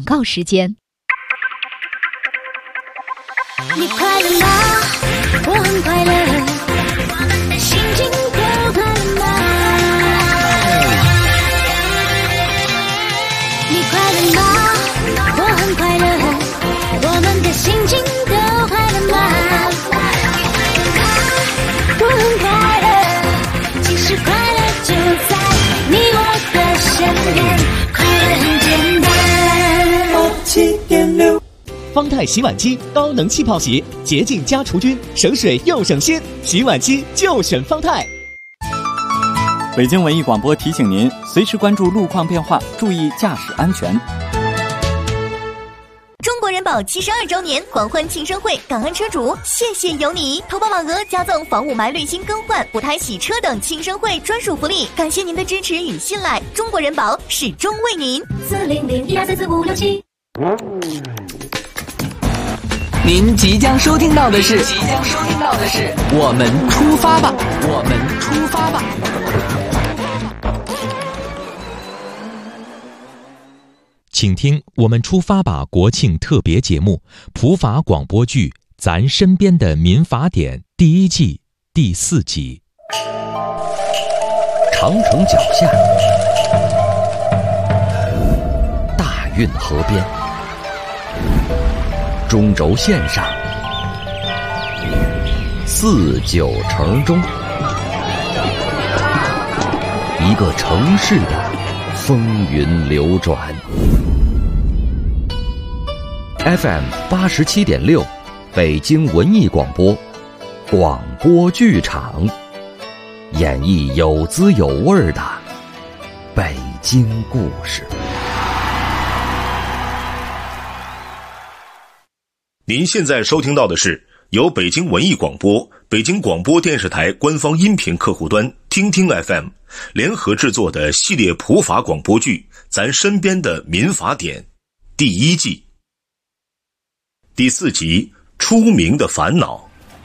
告时间。 你快乐吗？我很快乐，心情都快乐吗？你快乐吗？我很快乐，我们的心情都快乐吗？我很快乐，其实快乐就在你我的身边，快乐很简单。 87.6方太洗碗机高能气泡洗，洁净加除菌，省水又省心，洗碗机就选方太。 北京文艺广播提醒您，随时关注路况变化，注意驾驶安全。 中国人保72周年狂欢庆生会，感恩车主，谢谢有你！投保网额加赠房屋霾滤芯更换、补胎洗车等庆生会专属福利，感谢您的支持与信赖，中国人保始终为您。 400-1244567。 您即将收听到的是我们出发吧，我们出发吧。 请听我们出发吧国庆特别节目普法广播剧《咱身边的民法典》第1季第4集。 长城脚下，大运河边，中轴线上，49城中，一个城市的风云流转。FM 87.6，北京文艺广播，广播剧场，演绎有滋有味的北京故事。 您现在收听到的是由北京文艺广播、北京广播电视台官方音频客户端听听 FM 联合制作的系列普法广播剧《咱身边的民法典》第1季第4集《出名的烦恼》。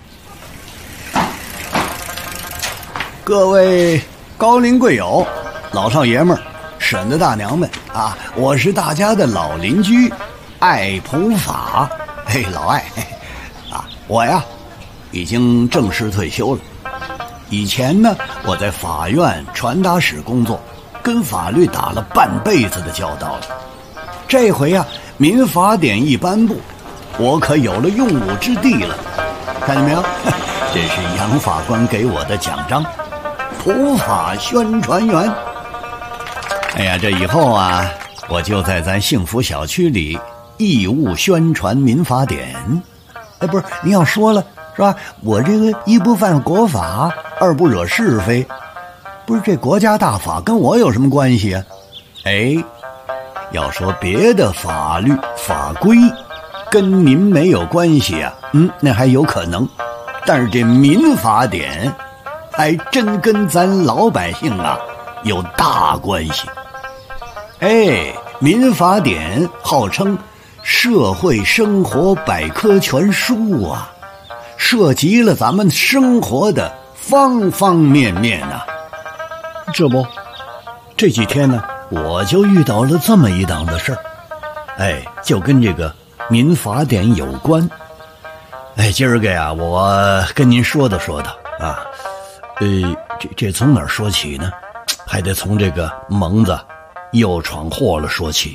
各位高龄贵友、老少爷们儿、婶子大娘们啊，我是大家的老邻居爱普法。嘿，老爱啊，我呀已经正式退休了。以前呢，我在法院传达室工作，跟法律打了半辈子的交道了。这回啊，民法典一颁布，我可有了用武之地了。看见没有？这是杨法官给我的奖章，普法宣传员。哎呀，这以后啊，我就在咱幸福小区里义务宣传民法典。哎，不是，你要说了是吧？我这个一不犯国法，二不惹是非，不是这国家大法跟我有什么关系啊？哎，要说别的法律法规跟您没有关系啊，那还有可能，但是这民法典还真跟咱老百姓啊有大关系。哎，民法典号称社会生活百科全书啊，涉及了咱们生活的方方面面啊。这不，这几天呢，我就遇到了这么一档子事儿，哎，就跟这个民法典有关。哎，今儿个呀，我跟您说道啊，这从哪儿说起呢？还得从这个蒙子又闯祸了说起。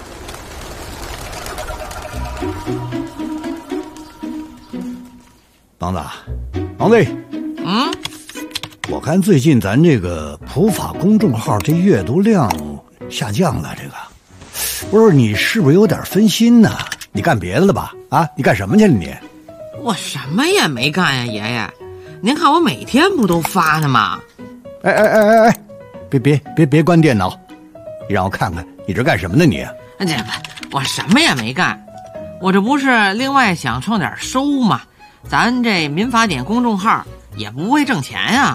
蒙子，我看最近咱这个普法公众号这阅读量下降了，这个不是你是不是有点分心呢？你干别的了吧？啊，你干什么去了你？ 我什么也没干呀，爷爷，您看我每天不都发呢吗？ 哎，别关电脑，你让我看看你这干什么呢你？ 我什么也没干，我这不是另外想挣点收吗？咱这民法典公众号也不会挣钱呀。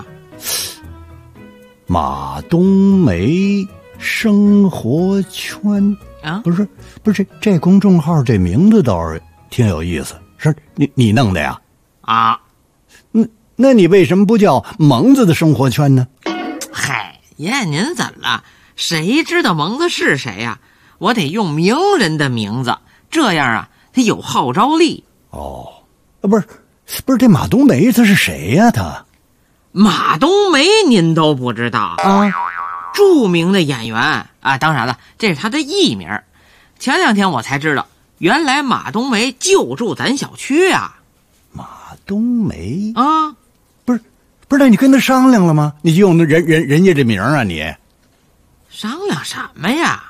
马冬梅生活圈啊，不是这公众号这名字倒是挺有意思，是你弄的呀？ 啊， 那你为什么不叫蒙子的生活圈呢？ 嗨，爷爷您怎么了？谁知道蒙子是谁呀？ 我得用名人的名字，这样啊，他有号召力。 哦，不是，这马冬梅他是谁呀？他马冬梅您都不知道啊？ 著名的演员啊，当然了，这是他的艺名。前2天我才知道，原来马冬梅就住咱小区啊。 马冬梅啊， 不是，那你跟他商量了吗？你就用人家这名啊？你商量什么呀？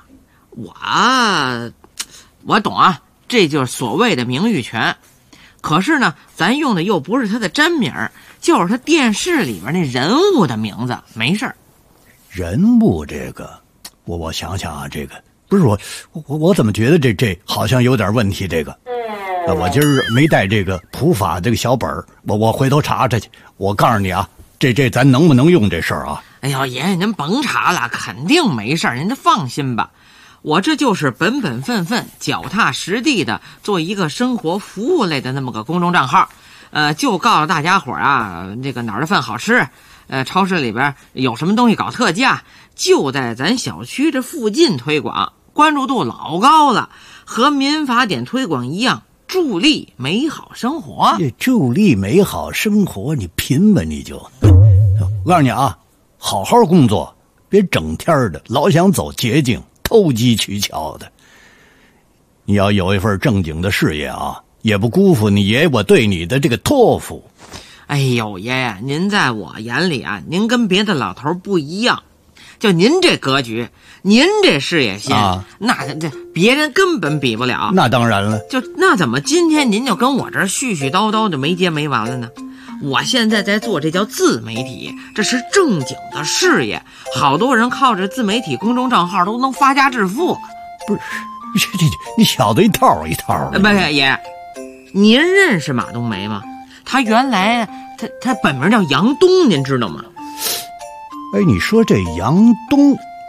我懂啊，这就是所谓的名誉权。可是呢，咱用的又不是他的真名，就是他电视里边那人物的名字，没事儿。 人物这个，我想想啊，这个不是我怎么觉得这好像有点问题？这个，我今儿没带这个普法这个小本儿，我回头查查去。我告诉你啊，这咱能不能用这事儿啊？ 哎呦，爷爷您甭查了，肯定没事儿，您就放心吧。我这就是本分、脚踏实地的做一个生活服务类的那么个公众账号，就告诉大家伙啊，这个哪儿的饭好吃，超市里边有什么东西搞特价，就在咱小区这附近推广，关注度老高了，和民法典推广一样，助力美好生活。 助力美好生活，你拼吧你就。我告诉你啊，好好工作，别整天的老想走捷径，投机取巧的。你要有一份正经的事业啊，也不辜负你爷爷我对你的这个托付。 哎呦，爷爷，您在我眼里啊，您跟别的老头不一样。就您这格局，您这事业心，那这别人根本比不了。 那当然了。 那怎么今天您就跟我这儿絮絮叨叨就没接没完了呢？我现在在做这叫自媒体，这是正经的事业，好多人靠着自媒体公众账号都能发家致富。 不是，你晓得一套一套的。 不是，爷，您认识马冬梅吗？他原来他本名叫杨东，您知道吗？ 哎，你说这杨东，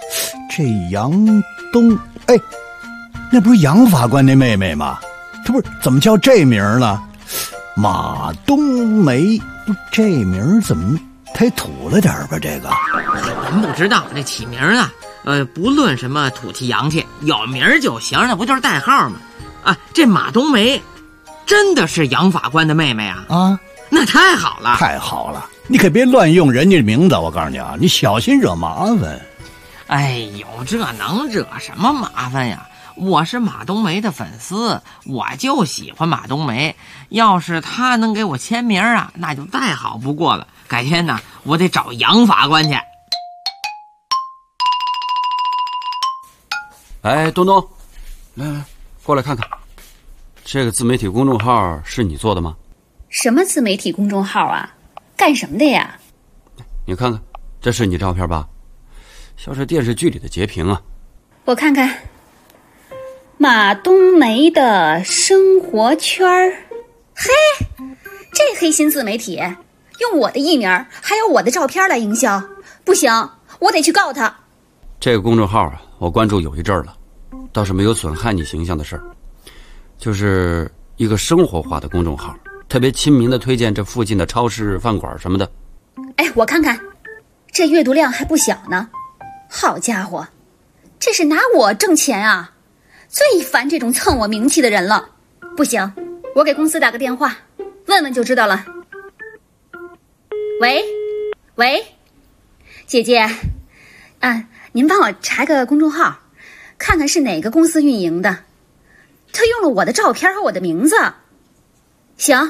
哎，那不是杨法官那妹妹吗？这不是怎么叫这名了？马冬梅，这名怎么太土了点吧？这个您不知道，这起名啊，不论什么土气洋气，有名就行，那不就是代号吗？啊，这马冬梅真的是杨法官的妹妹啊！ 啊， 那太好了， 太好了！你可别乱用人家的名字，我告诉你啊，你小心惹麻烦。 哎呦，这能惹什么麻烦呀？我是马冬梅的粉丝，我就喜欢马冬梅。要是他能给我签名啊，那就再好不过了。改天呢，我得找杨法官去。 哎，东东，来，过来看看，这个自媒体公众号是你做的吗？ 什么自媒体公众号啊？干什么的呀？ 你看看，这是你照片吧？像是电视剧里的截屏啊。 我看看，马冬梅的生活圈儿。嘿，这黑心自媒体用我的艺名还有我的照片来营销，不行，我得去告他。 这个公众号啊，我关注有一阵了，倒是没有损害你形象的事儿，就是一个生活化的公众号，特别亲民的推荐这附近的超市、饭馆什么的。 哎，我看看，这阅读量还不小呢。好家伙，这是拿我挣钱啊！最烦这种蹭我名气的人了。不行，我给公司打个电话，问问就知道了。喂，姐姐，您帮我查个公众号，看看是哪个公司运营的。他用了我的照片和我的名字。行，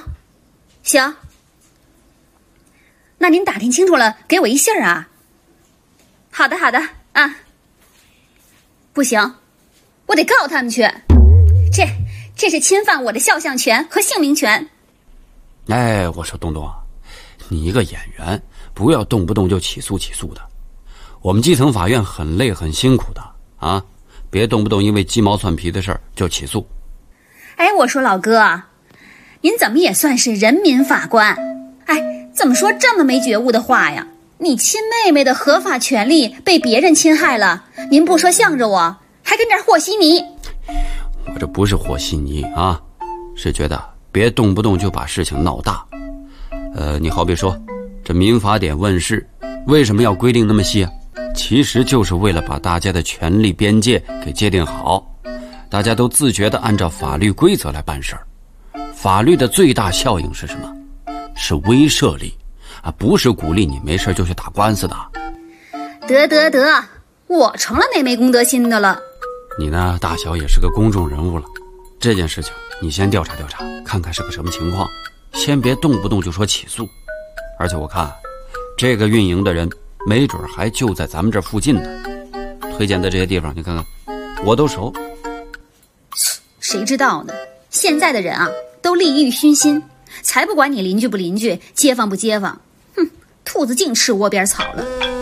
那您打听清楚了，给我一信儿啊。好的啊。不行，我得告他们去，这是侵犯我的肖像权和姓名权。 哎，我说东东啊，你一个演员，不要动不动就起诉的。我们基层法院很累很辛苦的啊，别动不动因为鸡毛蒜皮的事儿就起诉。 哎，我说老哥，您怎么也算是人民法官？哎，怎么说这么没觉悟的话呀？你亲妹妹的合法权利被别人侵害了，您不说向着我，还跟这儿和稀泥。 我这不是和稀泥啊，是觉得别动不动就把事情闹大。你好比说，这民法典问世，为什么要规定那么细啊？ 其实就是为了把大家的权利边界给界定好，大家都自觉地按照法律规则来办事儿。法律的最大效应是什么？是威慑力啊，不是鼓励你没事就去打官司的。 得，我成了那没公德心的了。 你呢，大小也是个公众人物了，这件事情你先调查调查，看看是个什么情况，先别动不动就说起诉。而且我看这个运营的人没准还就在咱们这附近呢，推荐的这些地方你看看我都熟。 谁知道呢，现在的人啊都利欲熏心，才不管你邻居不邻居，街坊不街坊。哼，兔子净吃窝边草了。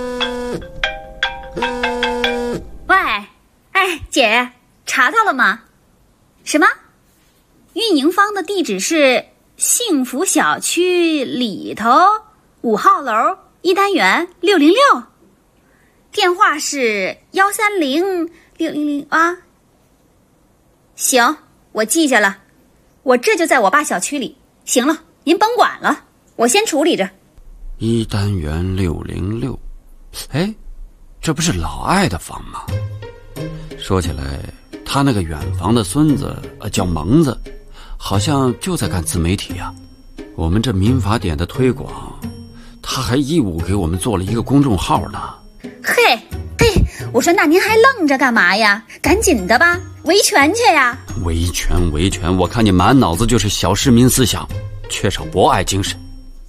喂，哎，姐，查到了吗？什么？运营方的地址是幸福小区里头5号楼1单元606，电话是130-600啊。行，我记下了，我这就在我爸小区里。行了，您甭管了，我先处理着。 1单元606，哎，这不是老艾的房吗？说起来，他那个远房的孙子叫蒙子，好像就在干自媒体啊。我们这民法典的推广，他还义务给我们做了一个公众号呢。 嘿，我说那您还愣着干嘛呀？赶紧的吧，维权去呀！ 维权，我看你满脑子就是小市民思想，缺少博爱精神。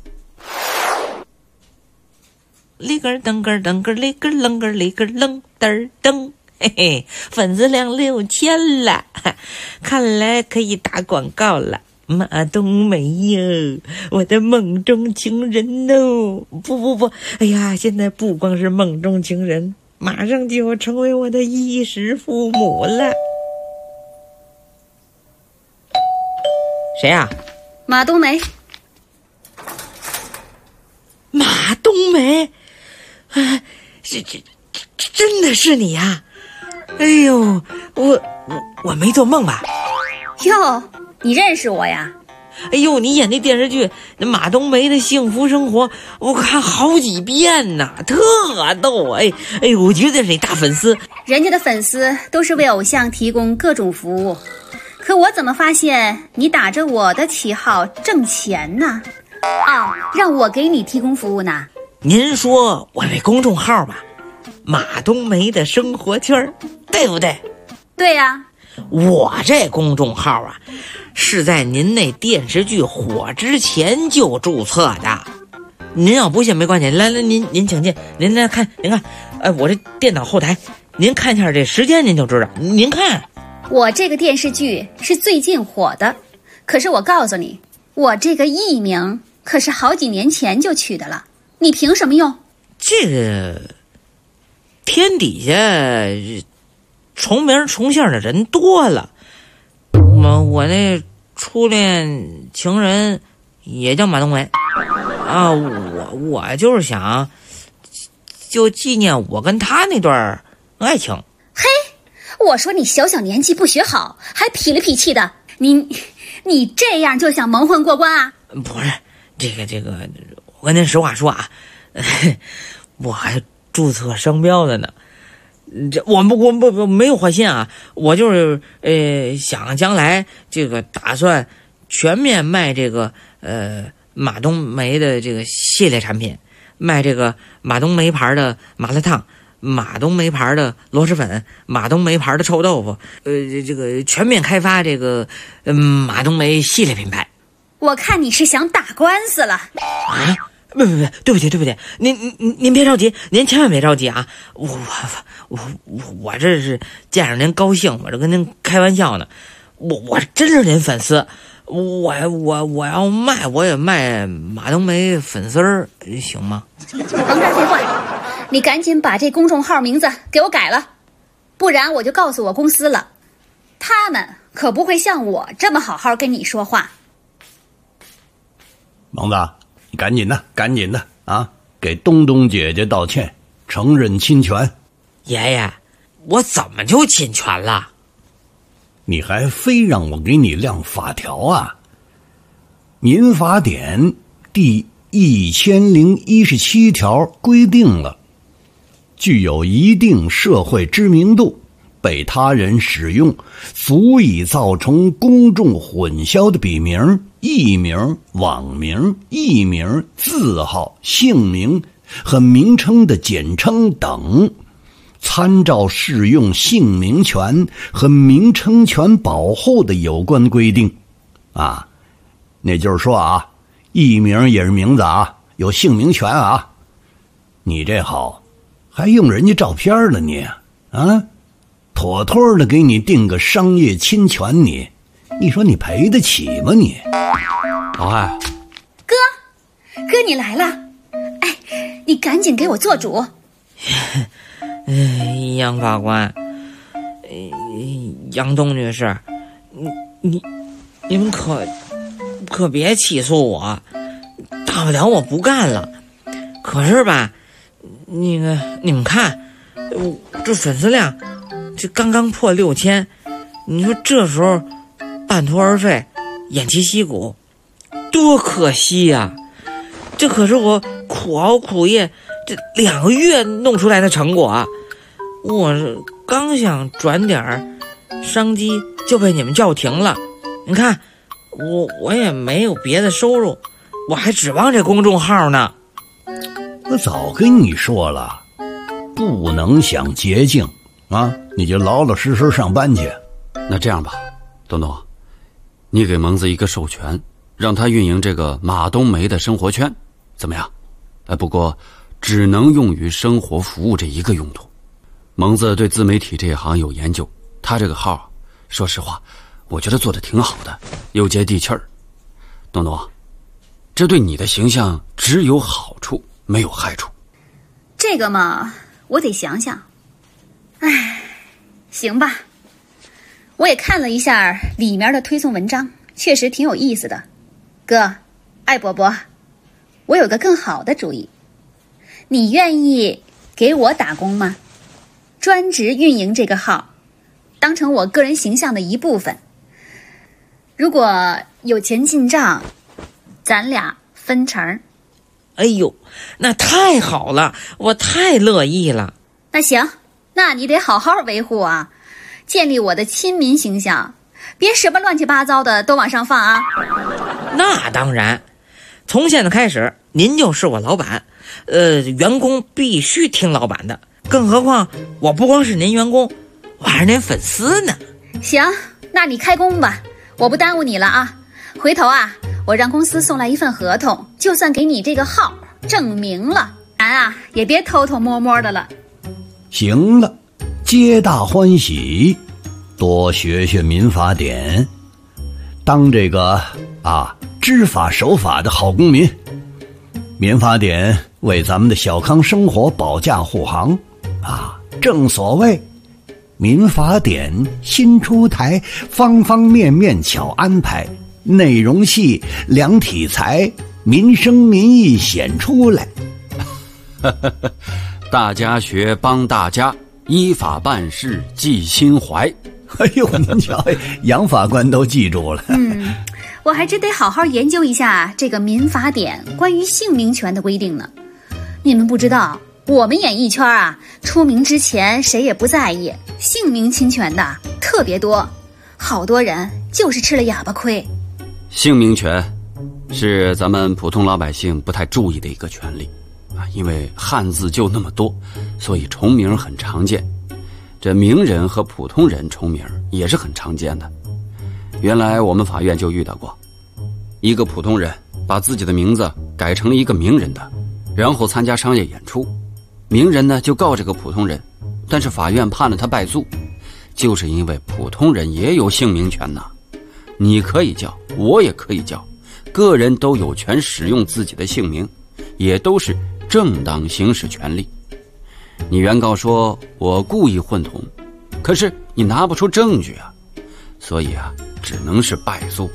里根噔根噔根里根楞根里根楞噔噔，嘿嘿，粉丝量6000了，看来可以打广告了。马冬梅哟，我的梦中情人哦！不，哎呀，现在不光是梦中情人，马上就要成为我的衣食父母了。谁呀？ 马冬梅。 马冬梅，这真的是你呀？哎呦，我没做梦吧？ 哟，你认识我呀？ 哎呦，你演那电视剧那马冬梅的幸福生活，我看好几遍呢，特逗。哎呦，我觉得是你大粉丝。 人家的粉丝都是为偶像提供各种服务，可我怎么发现你打着我的旗号挣钱呢？让我给你提供服务呢？ 您说我那公众号吧，马冬梅的生活圈，对不对？ 对呀。 我这公众号啊，是在您那电视剧火之前就注册的。您要不信没关系，来，您请进，您来看，您看，我这电脑后台，您看一下这时间，您就知道。您看， 我这个电视剧是最近火的，可是我告诉你，我这个艺名可是好几年前就取的了，你凭什么用？ 这个天底下重名重姓的人多了，我那初恋情人也叫马冬梅啊，我就是想就纪念我跟他那段爱情。 嘿，我说你小年纪不学好，还痞里痞气的，你这样就想蒙混过关啊？ 不是，这个，我跟您实话说啊，我还注册商标的呢。这我没有坏心啊，我就是想将来这个打算全面卖这个马冬梅的这个系列产品，卖这个马冬梅牌的麻辣烫，马冬梅牌的螺蛳粉，马冬梅牌的臭豆腐，这个全面开发这个马冬梅系列品牌。 我看你是想打官司了啊？不，对不起，您别着急，您千万别着急啊！我这是见着您高兴，我这跟您开玩笑呢。我真是您粉丝，我要卖，我也卖马冬梅粉丝儿，行吗？ 甭这废话，你赶紧把这公众号名字给我改了，不然我就告诉我公司了，他们可不会像我这么好好跟你说话。 蒙子，你赶紧的啊，给东东姐姐道歉，承认侵权。 爷爷，我怎么就侵权了？ 你还非让我给你亮法条啊？民法典第1017条规定了， 具有一定社会知名度，被他人使用，足以造成公众混淆的笔名、艺名、网名、艺名、字号、姓名和名称的简称等，参照适用姓名权和名称权保护的有关规定。啊，那就是说啊，艺名也是名字啊，有姓名权啊。你这好，还用人家照片了你啊？妥妥的给你定个商业侵权，你说你赔得起吗你？ 老艾， 哥你来了，哎，你赶紧给我做主。 杨法官，杨东女士，你们可别起诉我，大不了我不干了。可是吧，那个你们看，这粉丝量这刚刚破6000，你说这时候半途而废，偃旗息鼓，多可惜呀！这可是我苦熬苦业这2个月弄出来的成果啊！我刚想转点商机，就被你们叫停了。你看，我也没有别的收入，我还指望这公众号呢。 我早跟你说了，不能想捷径啊！你就老老实实上班去。 那这样吧，东东，你给蒙子一个授权，让他运营这个马冬梅的生活圈，怎么样？不过只能用于生活服务这一个用途。蒙子对自媒体这一行有研究，他这个号，说实话，我觉得做得挺好的，又接地气儿。东东，这对你的形象只有好处，没有害处。 这个嘛，我得想想。哎，行吧。我也看了一下里面的推送文章，确实挺有意思的。哥，艾伯伯，我有个更好的主意，你愿意给我打工吗？专职运营这个号，当成我个人形象的一部分。如果有钱进账，咱俩分成。 哎呦，那太好了，我太乐意了。 那行，那你得好好维护啊，建立我的亲民形象，别什么乱七八糟的都往上放啊。 那当然，从现在开始，您就是我老板，员工必须听老板的。更何况我不光是您员工，我还是您粉丝呢。 行，那你开工吧，我不耽误你了啊。回头啊，我让公司送来一份合同，就算给你这个号证明了，咱啊也别偷偷摸摸的了。 行了，皆大欢喜，多学学民法典，当这个知法守法的好公民。民法典为咱们的小康生活保驾护航啊！正所谓，民法典新出台，方方面面巧安排，内容细，量体裁，民生民意显出来。 大家学帮大家，依法办事记心怀。 哎呦，您瞧，杨法官都记住了。 我还真得好好研究一下这个民法典关于姓名权的规定呢。你们不知道，我们演艺圈啊，出名之前谁也不在意，姓名侵权的特别多，好多人就是吃了哑巴亏。 姓名权是咱们普通老百姓不太注意的一个权利啊，因为汉字就那么多，所以重名很常见。这名人和普通人重名也是很常见的。原来我们法院就遇到过，一个普通人把自己的名字改成了一个名人的，然后参加商业演出。名人呢就告这个普通人，但是法院判了他败诉，就是因为普通人也有姓名权呐。你可以叫，我也可以叫，个人都有权使用自己的姓名，也都是正当行使权利。你原告说我故意混同，可是你拿不出证据啊，所以啊，只能是败诉。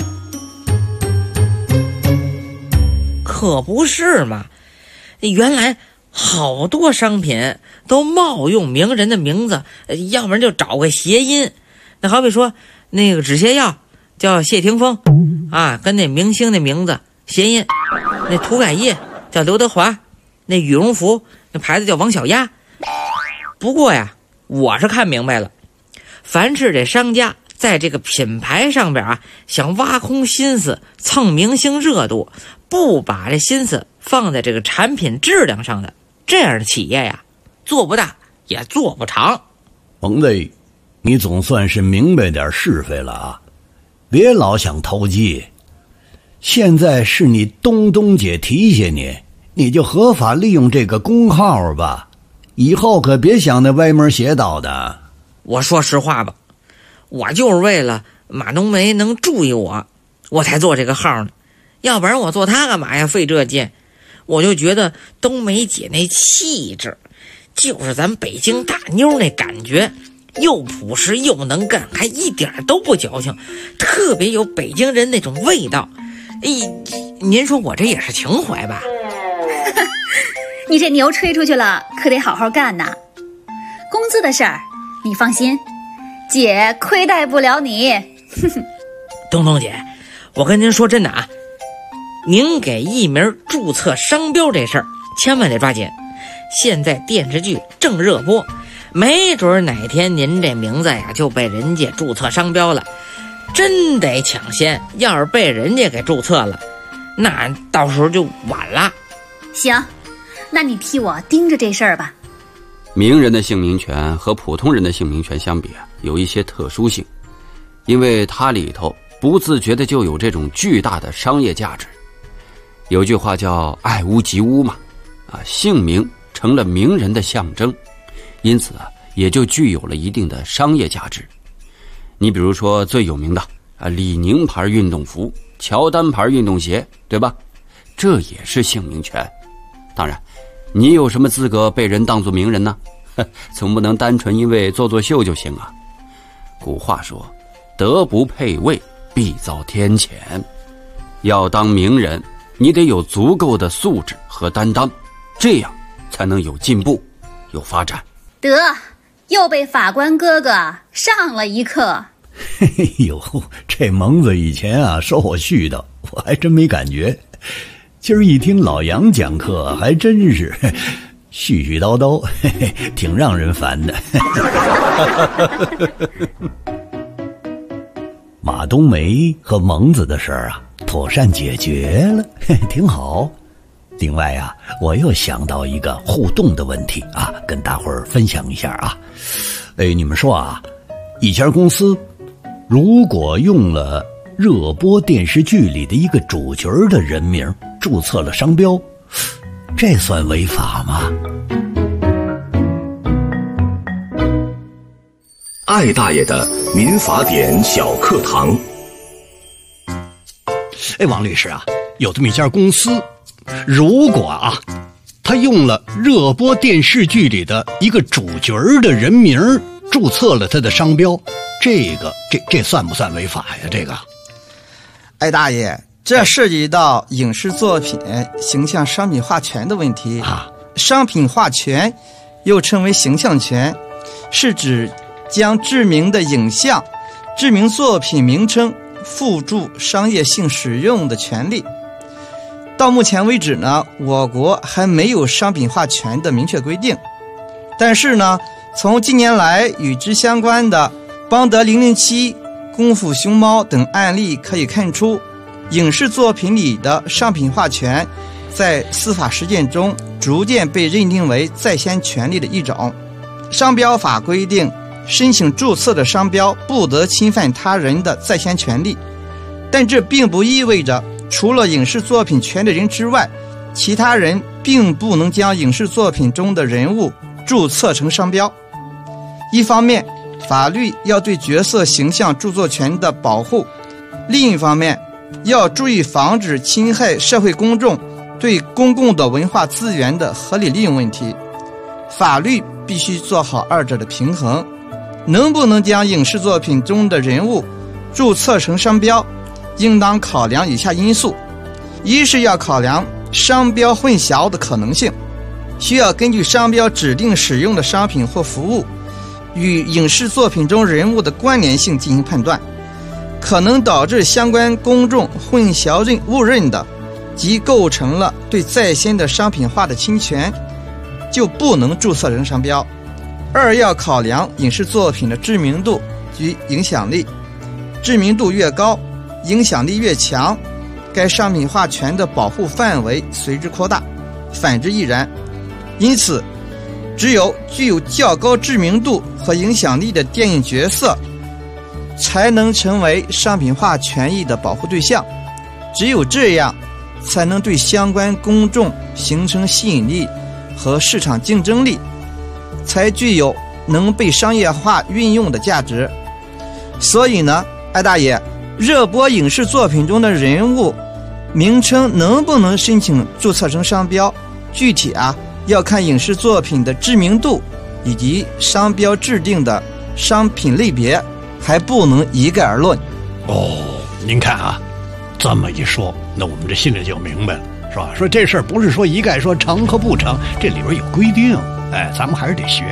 可不是嘛，原来好多商品都冒用名人的名字，要不然就找个谐音。那好比说那个止泻药叫谢霆锋啊，跟那明星的名字谐音。那涂改液叫刘德华，那羽绒服那牌子叫王小丫， 不过呀，我是看明白了，凡是这商家在这个品牌上边啊，想挖空心思蹭明星热度，不把这心思放在这个产品质量上的，这样的企业呀，做不大也做不长。 蒙子，你总算是明白点是非了啊！别老想投机。现在是你东姐提携你，你就合法利用这个公号吧，以后可别想那歪门邪道的。 我说实话吧，我就是为了马冬梅能注意我才做这个号呢，要不然我做它干嘛呀？费这劲。我就觉得冬梅姐那气质，就是咱北京大妞那感觉，又朴实又能干，还一点都不矫情，特别有北京人那种味道。您说我这也是情怀吧？ 你这牛吹出去了，可得好好干呐。工资的事儿，你放心，姐亏待不了你。 东姐，我跟您说真的啊，您给艺名注册商标这事儿千万得抓紧。现在电视剧正热播，没准哪天您这名字呀就被人家注册商标了，真得抢先。要是被人家给注册了，那到时候就晚了。 行，那你替我盯着这事儿吧。 名人的姓名权和普通人的姓名权相比啊，有一些特殊性，因为它里头不自觉的就有这种巨大的商业价值。有句话叫爱屋及乌嘛，姓名成了名人的象征，因此啊，也就具有了一定的商业价值。你比如说最有名的李宁牌运动服、乔丹牌运动鞋，对吧？这也是姓名权。当然，你有什么资格被人当作名人呢？总不能单纯因为做秀就行啊。古话说，德不配位，必遭天谴。要当名人，你得有足够的素质和担当，这样才能有进步，有发展。 得，又被法官哥哥上了一课。 嘿呦，这蒙子以前啊说我絮叨，我还真没感觉。今儿一听老杨讲课，还真是絮絮叨叨，挺让人烦的。马冬梅和蒙子的事儿啊，妥善解决了，挺好。另外啊，我又想到一个互动的问题啊，跟大伙儿分享一下啊。你们说啊，一家公司如果用了热播电视剧里的一个主角的人名注册了商标，这算违法吗？ 艾大爷的民法典小课堂。 王律师啊，有这么一家公司，如果啊他用了热播电视剧里的一个主角的人名注册了他的商标，这算不算违法呀？这个艾大爷，这涉及到影视作品形象商品化权的问题啊。商品化权又称为形象权，是指将知名的影像、知名作品名称附注商业性使用的权利。到目前为止呢，我国还没有商品化权的明确规定。但是呢，从近年来与之相关的邦德007、功夫熊猫等案例可以看出，影视作品里的商品化权在司法实践中逐渐被认定为在先权利的一种。商标法规定，申请注册的商标不得侵犯他人的在先权利，但这并不意味着除了影视作品权利人之外，其他人并不能将影视作品中的人物注册成商标。一方面，法律要对角色形象著作权的保护，另一方面要注意防止侵害社会公众对公共的文化资源的合理利用问题。法律必须做好二者的平衡。能不能将影视作品中的人物注册成商标，应当考量以下因素：一是要考量商标混淆的可能性，需要根据商标指定使用的商品或服务与影视作品中人物的关联性进行判断，可能导致相关公众混淆误认的，即构成了对在先的商品化的侵权，就不能注册成商标。 二要考量影视作品的知名度及影响力，知名度越高，影响力越强，该商品化权的保护范围随之扩大，反之亦然。因此，只有具有较高知名度和影响力的电影角色，才能成为商品化权益的保护对象。只有这样，才能对相关公众形成吸引力和市场竞争力，才具有能被商业化运用的价值。所以呢，艾大爷，热播影视作品中的人物名称能不能申请注册成商标，具体要看影视作品的知名度以及商标制定的商品类别，还不能一概而论。 您看这么一说，那我们这心里就明白了，是吧？说这事儿不是说一概说成和不成，这里边有规定，咱们还是得学。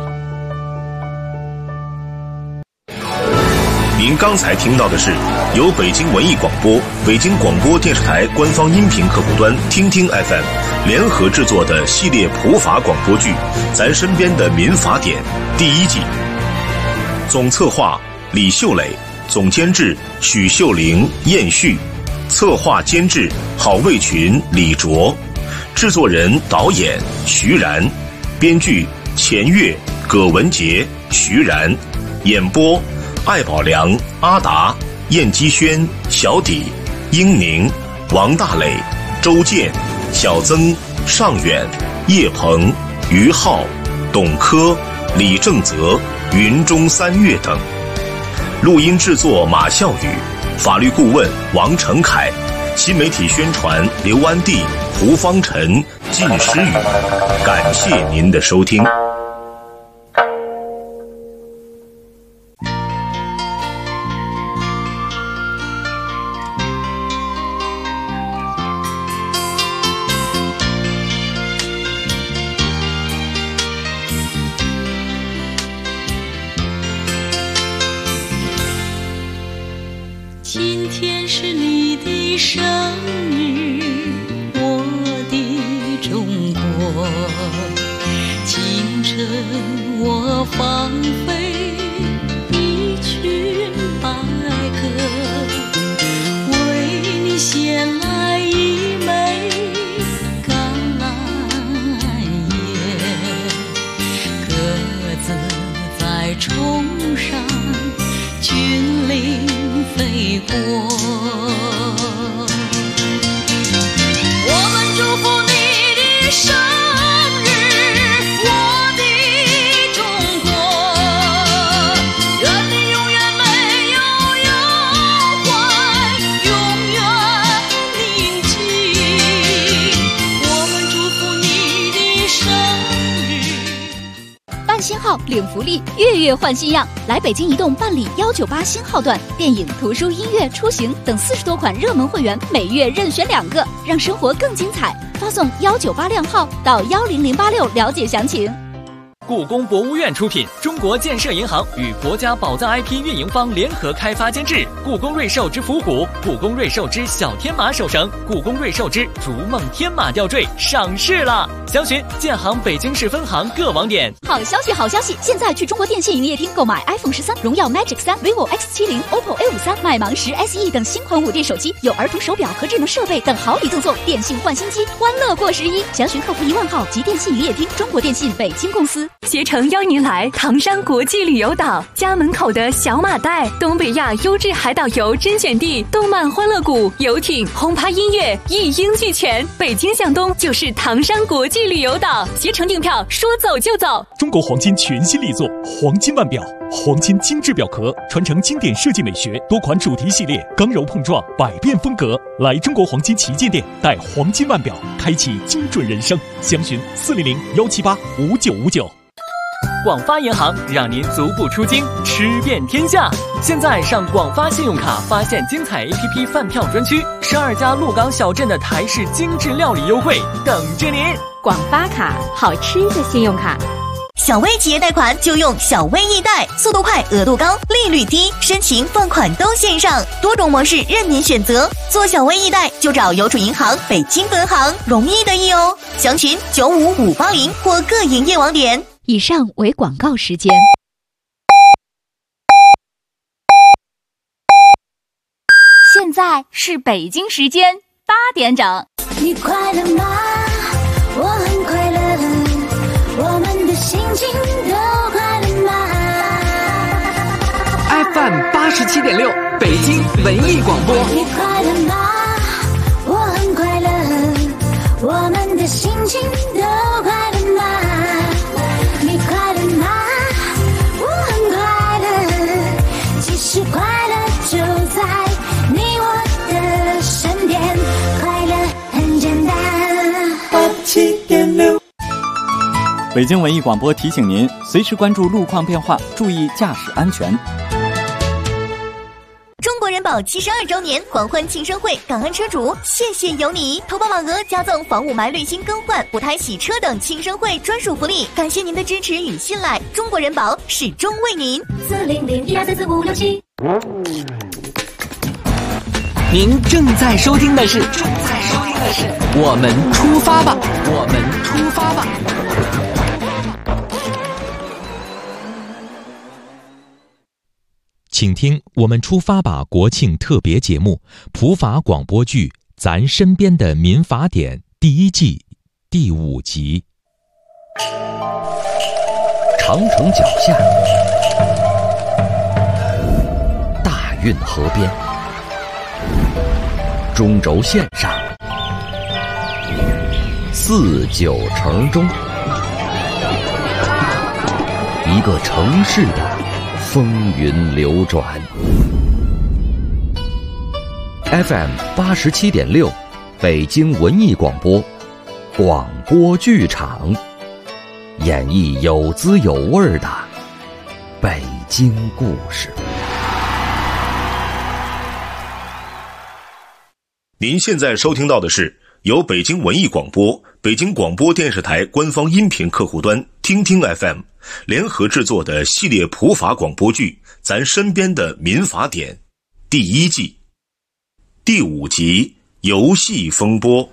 您刚才听到的是由北京文艺广播、北京广播电视台官方音频客户端听听 FM 联合制作的系列普法广播剧《咱身边的民法典》第1季。总策划李秀磊，总监制许秀玲、燕旭，策划监制郝卫群、李卓，制作人导演徐然，编剧钱月、葛文杰、徐然，演播艾宝良、阿达、燕基轩、小底、英宁、王大磊、周健、小曾、尚远、叶鹏、于浩、董科、李正泽、云中三月等。录音制作马孝宇，法律顾问王成凯，新媒体宣传刘安娣、胡方晨、靳诗雨。感谢您的收听。 今天是你的生日，我的中国。清晨我放飞一群白鸽，为你衔来一枚橄榄叶。鸽子在冲上君临飞过，我们祝福你的生日，我的中国，愿你永远没有忧患，永远宁静。我们祝福你的生日。 办新号领福利，月月换新样。来北京移动办理198新号段，电影、图书、音乐、出行等40多款热门会员，每月任选2个，让生活更精彩。发送198靓号到10086了解详情。 故宫博物院出品，中国建设银行与国家宝藏 IP 运营方联合开发监制。故宫瑞兽之伏虎、故宫瑞兽之小天马手绳、故宫瑞兽之逐梦天马吊坠上市了，详询建行北京市分行各网点。 好消息，好消息！现在去中国电信营业厅购买 iPhone 13、荣耀 Magic 3、vivo X70、OPPO A53、麦芒10 SE 等新款5D 手机，有儿童手表和智能设备等好礼赠送。电信换新机，欢乐过11。详询客服1万号及电信营业厅中国电信北京公司。 携程邀您来唐山国际旅游岛，家门口的小马岱，东北亚优质海岛游甄选地，动漫欢乐谷、游艇、轰趴音乐一应俱全。北京向东就是唐山国际旅游岛，携程订票说走就走。 中国黄金全新力作黄金腕表，黄金精致表壳，传承经典设计美学，多款主题系列，刚柔碰撞，百变风格。来中国黄金旗舰店，带黄金腕表，开启精准人生。详询400-178-5959。 广发银行让您足不出京，吃遍天下。现在上广发信用卡发现精彩 APP 饭票专区，12家鹿港小镇的台式精致料理优惠等着您。 广发卡，好吃的信用卡。 小微企业贷款就用小微易贷，速度快，额度高，利率低，申请放款都线上，多种模式任您选择。做小微易贷就找邮储银行北京分行，容易的易哦。详询95580或各营业网点。 以上为广告时间。 现在是北京时间8点整。 你快乐吗？我很快乐，我们的心情都快乐吗 ？FM 87.6，北京文艺广播。 你快乐吗？我很快乐，我们的心情都快乐吗？你快乐吗？我很快乐，其实快乐就在你我的身边，快乐很简单。87.6。 北京文艺广播提醒您，随时关注路况变化，注意驾驶安全。 中国人保72周年狂欢庆生会，感恩车主，谢谢有你！投保满额加赠房雾霾滤芯更换、补胎洗车等庆生会专属福利，感谢您的支持与信赖，中国人保始终为您。40012344567。 您正在收听的是我们出发吧，我们出发吧。 请听我们出发吧国庆特别节目普法广播剧《咱身边的民法典》第1季第5集。 长城脚下，大运河边，中轴线上，4、9城中，一个城市的风云流转。FM 87.6，北京文艺广播，广播剧场，演绎有滋有味的北京故事。 您现在收听到的是由北京文艺广播、北京广播电视台官方音频客户端听听 FM 联合制作的系列普法广播剧《咱身边的民法典》第1季第5集游戏风波。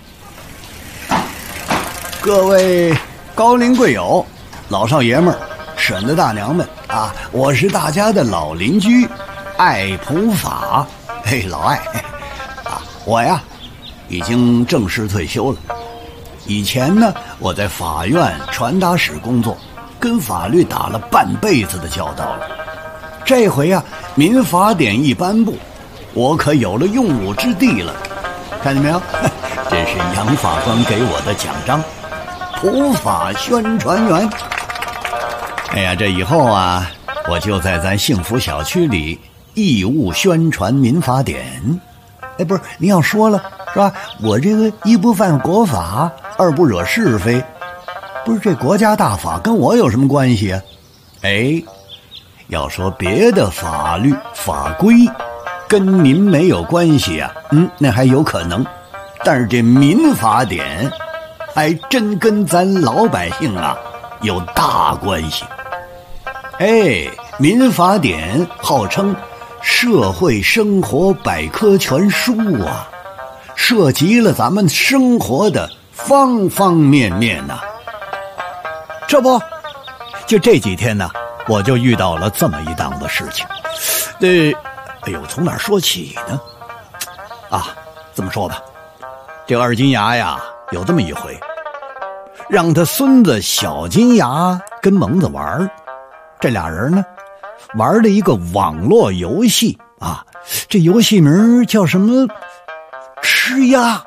各位高龄贵友、老少爷们儿、婶子大娘们啊，我是大家的老邻居爱普法，嘿，老爱啊，我呀已经正式退休了。以前呢，我在法院传达室工作，跟法律打了半辈子的交道了。这回啊，民法典一颁布，我可有了用武之地了。看见没有？这是杨法官给我的奖章，普法宣传员。哎呀，这以后啊，我就在咱幸福小区里义务宣传民法典。哎，不是，您要说了是吧？我这个一不犯国法，二不惹是非，不是这国家大法跟我有什么关系啊？哎，要说别的法律法规跟您没有关系啊，那还有可能，但是这民法典还真跟咱老百姓啊有大关系。哎，民法典号称社会生活百科全书啊，涉及了咱们生活的方方面面呐。这不，就这几天呢，我就遇到了这么一档子事情。哎呦，从哪儿说起呢？啊，这么说吧，这二金牙呀，有这么一回，让他孙子小金牙跟蒙子玩，这俩人呢，玩了一个网络游戏啊，这游戏名叫什么？吃鸭。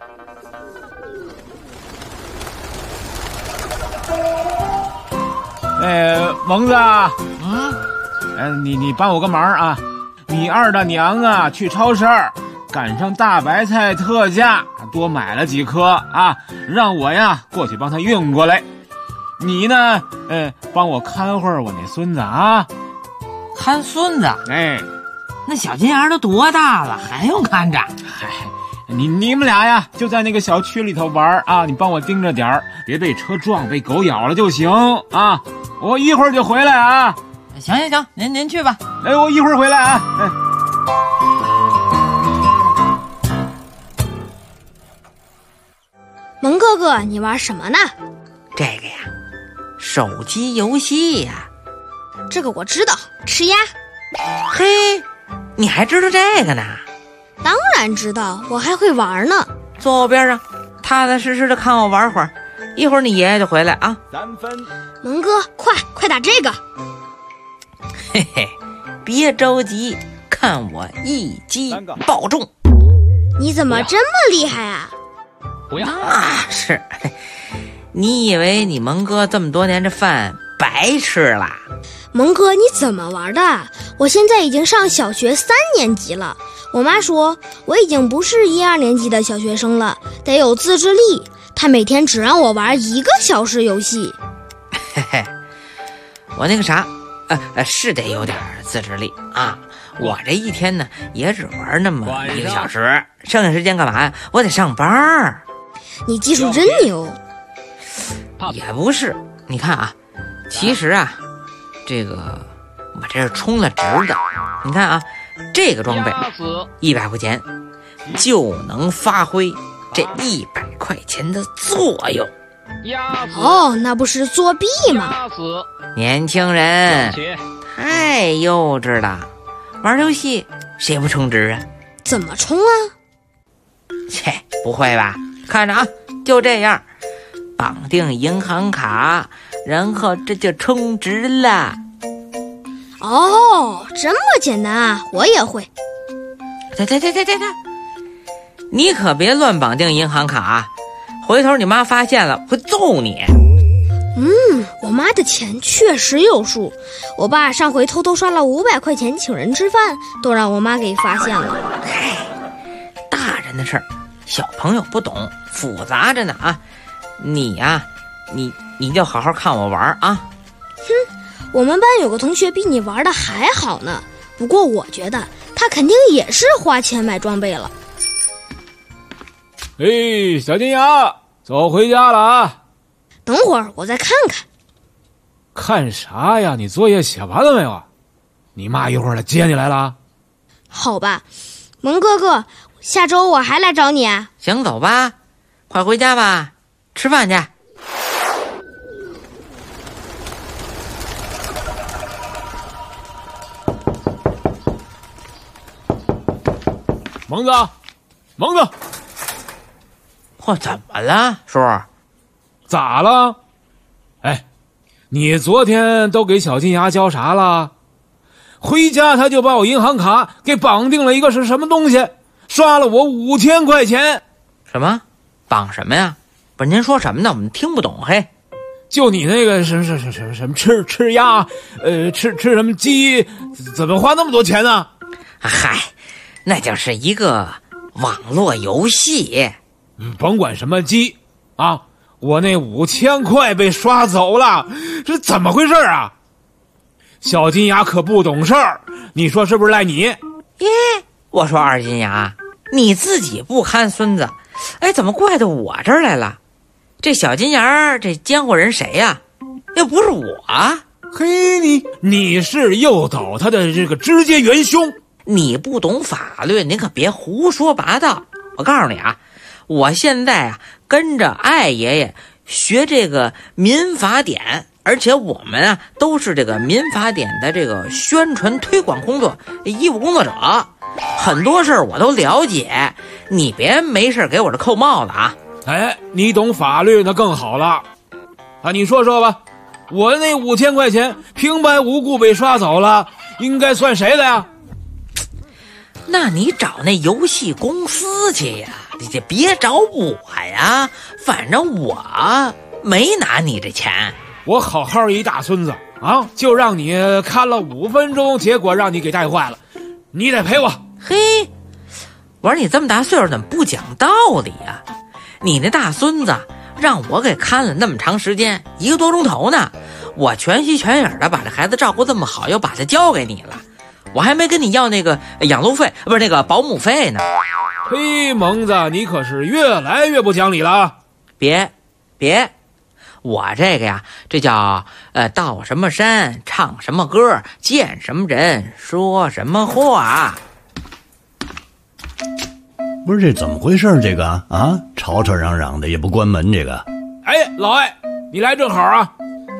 蒙子，你帮我个忙啊！你二大娘啊去超市赶上大白菜特价，多买了几颗啊，让我呀过去帮她运过来。你呢，帮我看会儿我那孙子啊。 看孙子？ 哎， 那小金牙都多大了，还用看着？ 嗨，你们俩呀就在那个小区里头玩啊，你帮我盯着点儿，别被车撞、被狗咬了就行啊。我一会儿就回来啊。 行，您去吧。 哎，我一会儿回来啊。 蒙哥哥，你玩什么呢？ 这个呀， 手机游戏呀。 这个我知道，吃鸭。 嘿，你还知道这个呢？ 当然知道，我还会玩呢。 坐我边上，踏踏实实的看我玩会儿，一会儿你爷爷就回来啊。 3分。 蒙哥，快打这个。 嘿嘿，别着急，看我一击爆中。 你怎么这么厉害啊？ 不要啊！是，你以为你蒙哥这么多年这饭白吃了？ 蒙哥，你怎么玩的？我现在已经上小学3年级了，我妈说我已经不是1、2年级的小学生了，得有自制力。她每天只让我玩1个小时游戏。 嘿嘿，我那个啥，是得有点自制力啊。我这一天呢，也只玩那么1个小时，剩下时间干嘛呀？我得上班。 你技术真牛。 也不是，你看啊，其实啊，这个我这是充了值的。你看啊，这个装备100块钱就能发挥这100块钱的作用。 哦，那不是作弊吗？ 年轻人太幼稚了，玩游戏谁不充值啊？ 怎么充啊？ 切，不会吧？看着啊，就这样，绑定银行卡，然后这就充值了。 哦，这么简单啊，我也会。 对，你可别乱绑定银行卡啊，回头你妈发现了会揍你。 我妈的钱确实有数，我爸上回偷偷刷了500块钱请人吃饭，都让我妈给发现了。 大人的事儿，小朋友不懂，复杂着呢啊！你呀，你就好好看我玩啊！ 我们班有个同学比你玩的还好呢，不过我觉得他肯定也是花钱买装备了。 小金牙，走回家了啊！ 等会儿我再看看。 看啥呀？你作业写完了没有？你妈一会儿来接你来了。 好吧，蒙哥哥，下周我还来找你啊。 行，走吧，快回家吧，吃饭去。 蒙子， 嚯，怎么了，叔？ 咋了？你昨天都给小金牙交啥了？回家他就把我银行卡给绑定了一个是什么东西，刷了我5000块钱。 什么？绑什么呀？不是您说什么呢？我们听不懂。嘿， 就你那个什么吃鸭，吃什么鸡，怎么花那么多钱呢？ 嗨，那就是一个网络游戏。 甭管什么鸡啊，我那5000块被刷走了，这怎么回事啊？小金牙可不懂事儿，你说是不是赖你？ 耶，我说二金牙，你自己不看孙子，怎么怪到我这儿来了？这小金牙这监护人谁呀？又不是我啊！ 嘿，你是诱导他的这个直接元凶。 你不懂法律，你可别胡说八道。我告诉你啊，我现在啊跟着艾爷爷学这个民法典，而且我们啊都是这个民法典的这个宣传推广工作义务工作者，很多事儿我都了解，你别没事给我这扣帽子啊！ 你懂法律那更好了啊！你说说吧，我那5000块钱平白无故被刷走了，应该算谁的呀？ 那你找那游戏公司去呀，你就别找我呀，反正我没拿你这钱。 我好好一大孙子啊，就让你看了5分钟，结果让你给带坏了，你得赔我。 嘿，我说你这么大岁数怎么不讲道理呀？你那大孙子让我给看了那么长时间，1个多钟头呢，我全心全影的把这孩子照顾这么好，又把他交给你了，我还没跟你要那个养路费，不是那个保姆费呢。 嘿，蒙子，你可是越来越不讲理了。 别，我这个呀，这叫到什么山唱什么歌，见什么人说什么话。 不是这怎么回事？这个啊，吵吵嚷嚷的也不关门。这个， 老艾，你来正好啊！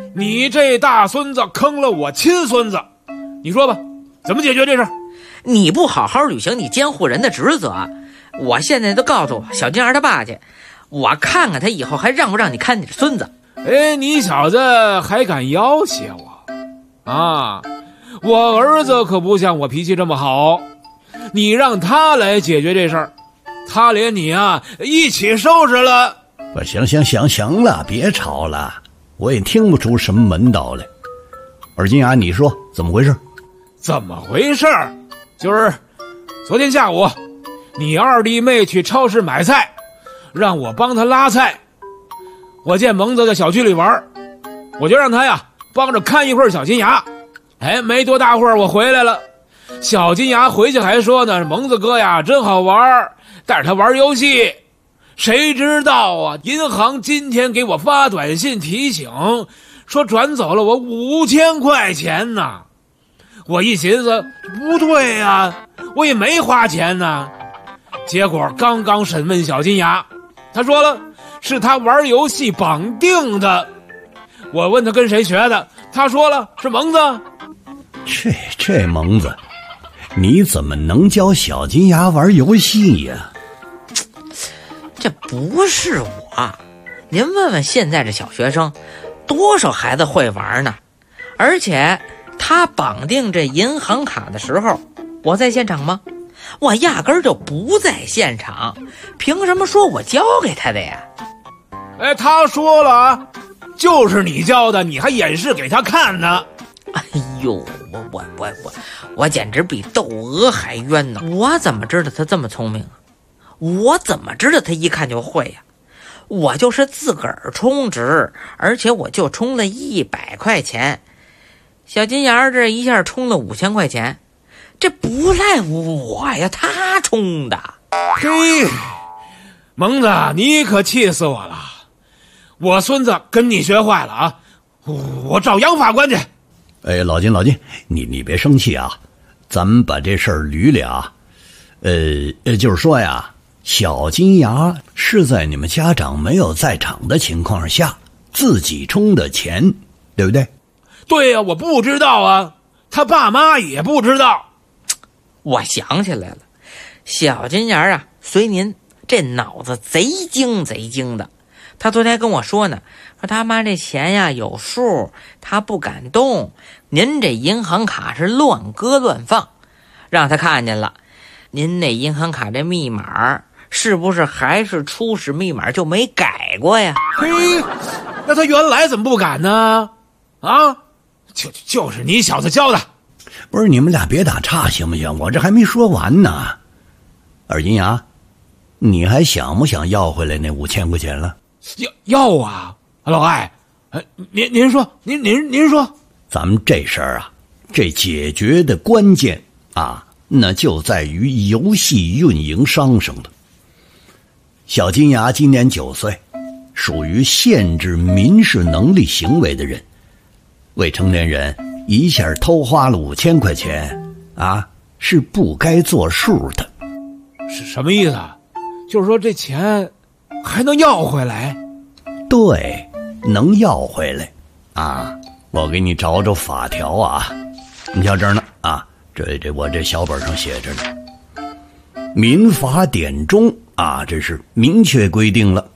你这大孙子坑了我亲孙子，你说吧，怎么解决这事儿？ 你不好好履行你监护人的职责，我现在都告诉小金儿他爸去，我看看他以后还让不让你看你的孙子。 哎，你小子还敢要挟我啊？我儿子可不像我脾气这么好，你让他来解决这事儿，他连你啊一起收拾了。 不，行了，别吵了，我也听不出什么门道来。尔金牙，你说怎么回事？ 怎么回事？就是昨天下午，你二弟妹去超市买菜，让我帮他拉菜。我见蒙子在小区里玩，我就让他呀帮着看一会儿小金牙。哎，没多大会儿我回来了，小金牙回去还说呢，蒙子哥呀真好玩，带着他玩游戏。谁知道啊，银行今天给我发短信提醒，说转走了我5000块钱呢。我一寻思，不对呀，我也没花钱呢。结果刚刚审问小金牙，他说了是他玩游戏绑定的。我问他跟谁学的，他说了是蒙子。 这蒙子，你怎么能教小金牙玩游戏呀？ 这不是我，您问问现在这小学生，多少孩子会玩呢？而且他绑定这银行卡的时候，我在现场吗？我压根儿就不在现场，凭什么说我教给他的呀？ 哎，他说了啊，就是你教的，你还演示给他看呢。 哎呦，我简直比窦娥还冤呢！我怎么知道他这么聪明啊？我怎么知道他一看就会呀？我就是自个儿充值，而且我就充了100块钱。小金牙这一下充了5000块钱，这不赖我呀，他充的。 嘿，蒙子，你可气死我了！我孙子跟你学坏了啊，我找杨法官去。 哎，老金，你别生气啊，咱们把这事儿捋捋啊。就是说呀，小金牙是在你们家长没有在场的情况下自己充的钱，对不对？ 对呀，我不知道啊，他爸妈也不知道。 我想起来了，小金牙啊，随您这脑子贼精的。他昨天跟我说呢，说他妈这钱呀有数，他不敢动。您这银行卡是乱搁乱放，让他看见了。您那银行卡这密码是不是还是初始密码就没改过呀？ 嘿，那他原来怎么不敢呢？啊，就是你小子教的。 不是，你们俩别打岔行不行？我这还没说完呢。二金牙，你还想不想要回来那5000块钱了？ 要啊，老艾，您说，您说， 咱们这事儿啊，这解决的关键啊，那就在于游戏运营商上了。小金牙今年9岁，属于限制民事能力行为的人，未成年人一下偷花了5000块钱啊，是不该作数的。 是什么意思啊？就是说这钱还能要回来？ 对，能要回来啊！我给你找法条啊，你瞧这儿呢啊，这我这小本上写着呢。民法典中啊，这是明确规定了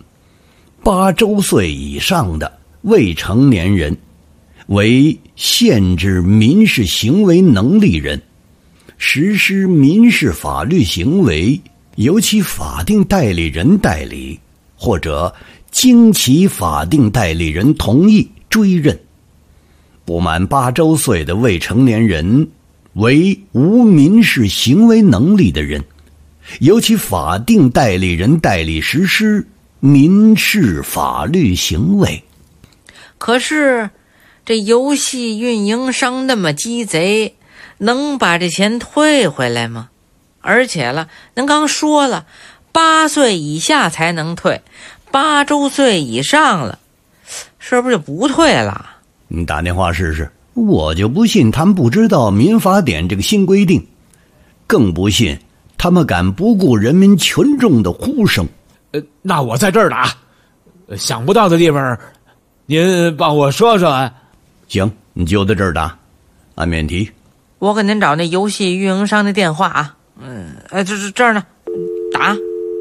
，8周岁以上的未成年人为限制民事行为能力人，实施民事法律行为由其法定代理人代理，或者经其法定代理人同意追认。不满8周岁的未成年人为无民事行为能力的人，由其法定代理人代理实施民事法律行为。 可是这游戏运营商那么鸡贼，能把这钱退回来吗？而且了，您刚说了8岁以下才能退，8周岁以上了，是不是就不退了？ 你打电话试试，我就不信他们不知道民法典这个新规定，更不信他们敢不顾人民群众的呼声。 那我在这儿打，想不到的地方您帮我说说行，你就在这儿打，按免提。 我给您找那游戏运营商的电话啊。这儿呢，打。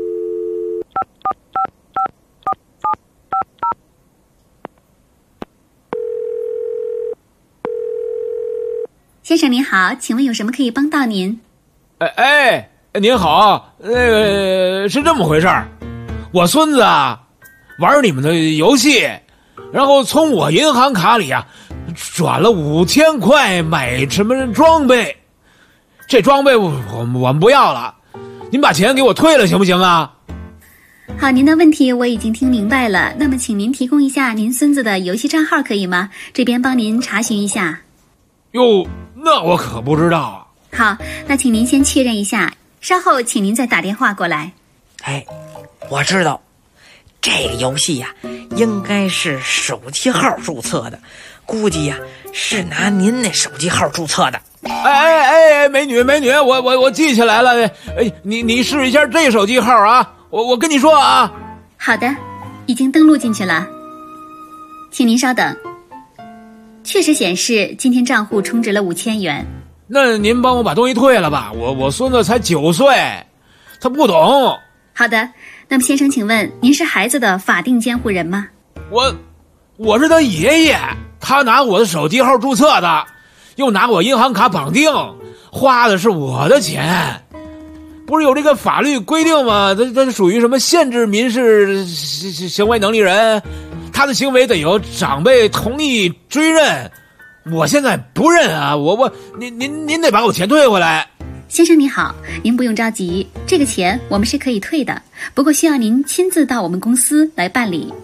先生您好，请问有什么可以帮到您？ 您好，是这么回事儿，我孙子啊玩你们的游戏，然后从我银行卡里啊转了5000块买什么装备，这装备我们不要了，您把钱给我退了行不行啊？ 好，您的问题我已经听明白了，那么请您提供一下您孙子的游戏账号可以吗？这边帮您查询一下。 哟，那我可不知道啊。 好，那请您先确认一下，稍后请您再打电话过来。 我知道这个游戏呀应该是手机号注册的，估计呀是拿您那手机号注册的。 美女，我记起来了，你试一下这手机号啊，我跟你说啊。 好的，已经登录进去了，请您稍等。确实显示今天账户充值了5000元。 那您帮我把东西退了吧，我孙子才9岁，他不懂。 好的，那么先生，请问您是孩子的法定监护人吗？ 我是他爷爷，他拿我的手机号注册的，又拿我银行卡绑定，花的是我的钱。不是有这个法律规定吗？他属于什么限制民事行为能力人，他的行为得由长辈同意追认。我现在不认啊，您得把我钱退回来。 先生你好，您不用着急，这个钱我们是可以退的，不过需要您亲自到我们公司来办理。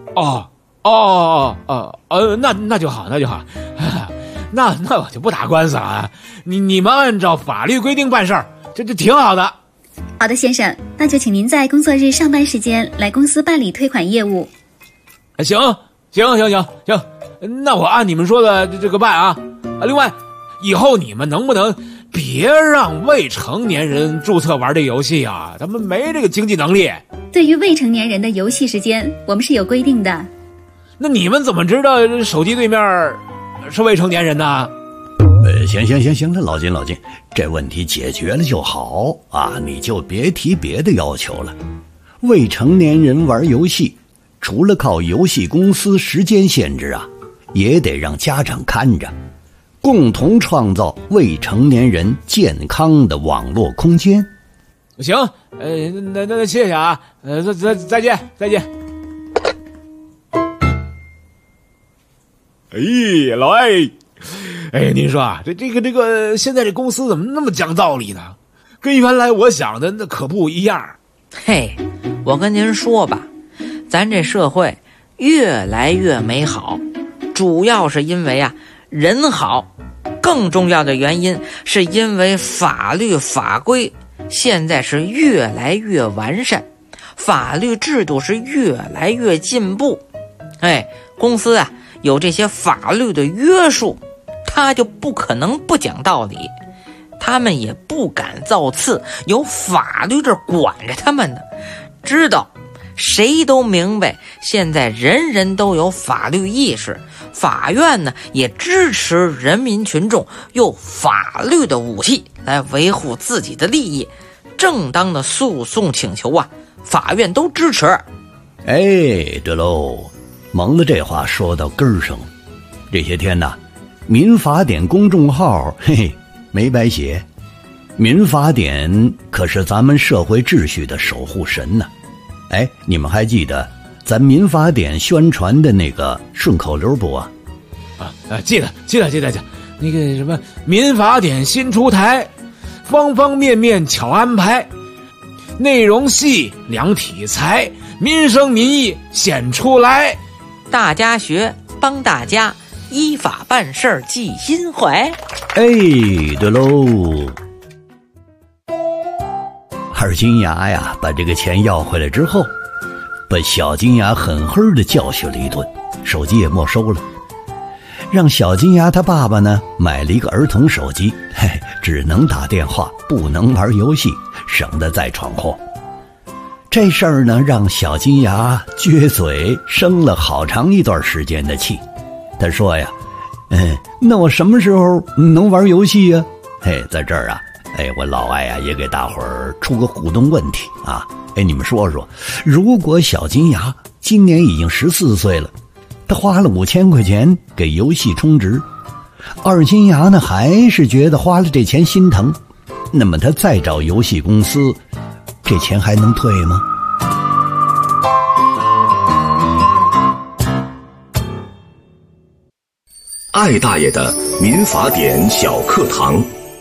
那就好，那我就不打官司了啊。你们按照法律规定办事儿，这挺好的。 好的，先生，那就请您在工作日上班时间来公司办理退款业务。 行，那我按你们说的这个办啊。另外，以后你们能不能别让未成年人注册玩这个游戏啊？他们没这个经济能力。 对于未成年人的游戏时间，我们是有规定的。 那你们怎么知道手机对面是未成年人呢？ 行了，老金，这问题解决了就好啊，你就别提别的要求了。未成年人玩游戏，除了靠游戏公司时间限制啊，也得让家长看着，共同创造未成年人健康的网络空间。 行，那谢谢啊，再见。老艾，您说啊，这个现在这公司怎么那么讲道理呢？跟原来我想的那可不一样。 我跟您说吧，咱这社会越来越美好，主要是因为啊人好，更重要的原因是因为法律法规现在是越来越完善，法律制度是越来越进步。公司啊有这些法律的约束，他就不可能不讲道理，他们也不敢造次，有法律这管着他们呢。知道谁都明白，现在人人都有法律意识，法院呢也支持人民群众用法律的武器来维护自己的利益，正当的诉讼请求啊，法院都支持。 对喽，蒙子这话说到根儿上了。这些天呢，民法典公众号没白写，民法典可是咱们社会秩序的守护神呢。你们还记得咱民法典宣传的那个顺口溜不啊？ 记得。那个什么，民法典新出台，方方面面巧安排，内容细量体裁，民生民意显出来。 大家学，帮大家依法办事儿记心怀。 对喽。二金牙呀，把这个钱要回来之后，把小金牙狠狠地教训了一顿，手机也没收了，让小金牙他爸爸呢买了一个儿童手机，只能打电话，不能玩游戏，省得再闯祸。这事儿呢，让小金牙撅嘴生了好长一段时间的气。他说呀， 那我什么时候能玩游戏呀？在这儿啊，我老艾啊也给大伙儿出个互动问题啊。你们说说，如果小金牙今年已经14岁了，他花了5000块钱给游戏充值，二金牙呢还是觉得花了这钱心疼，那么他再找游戏公司，这钱还能退吗？ 艾大爷的民法典小课堂。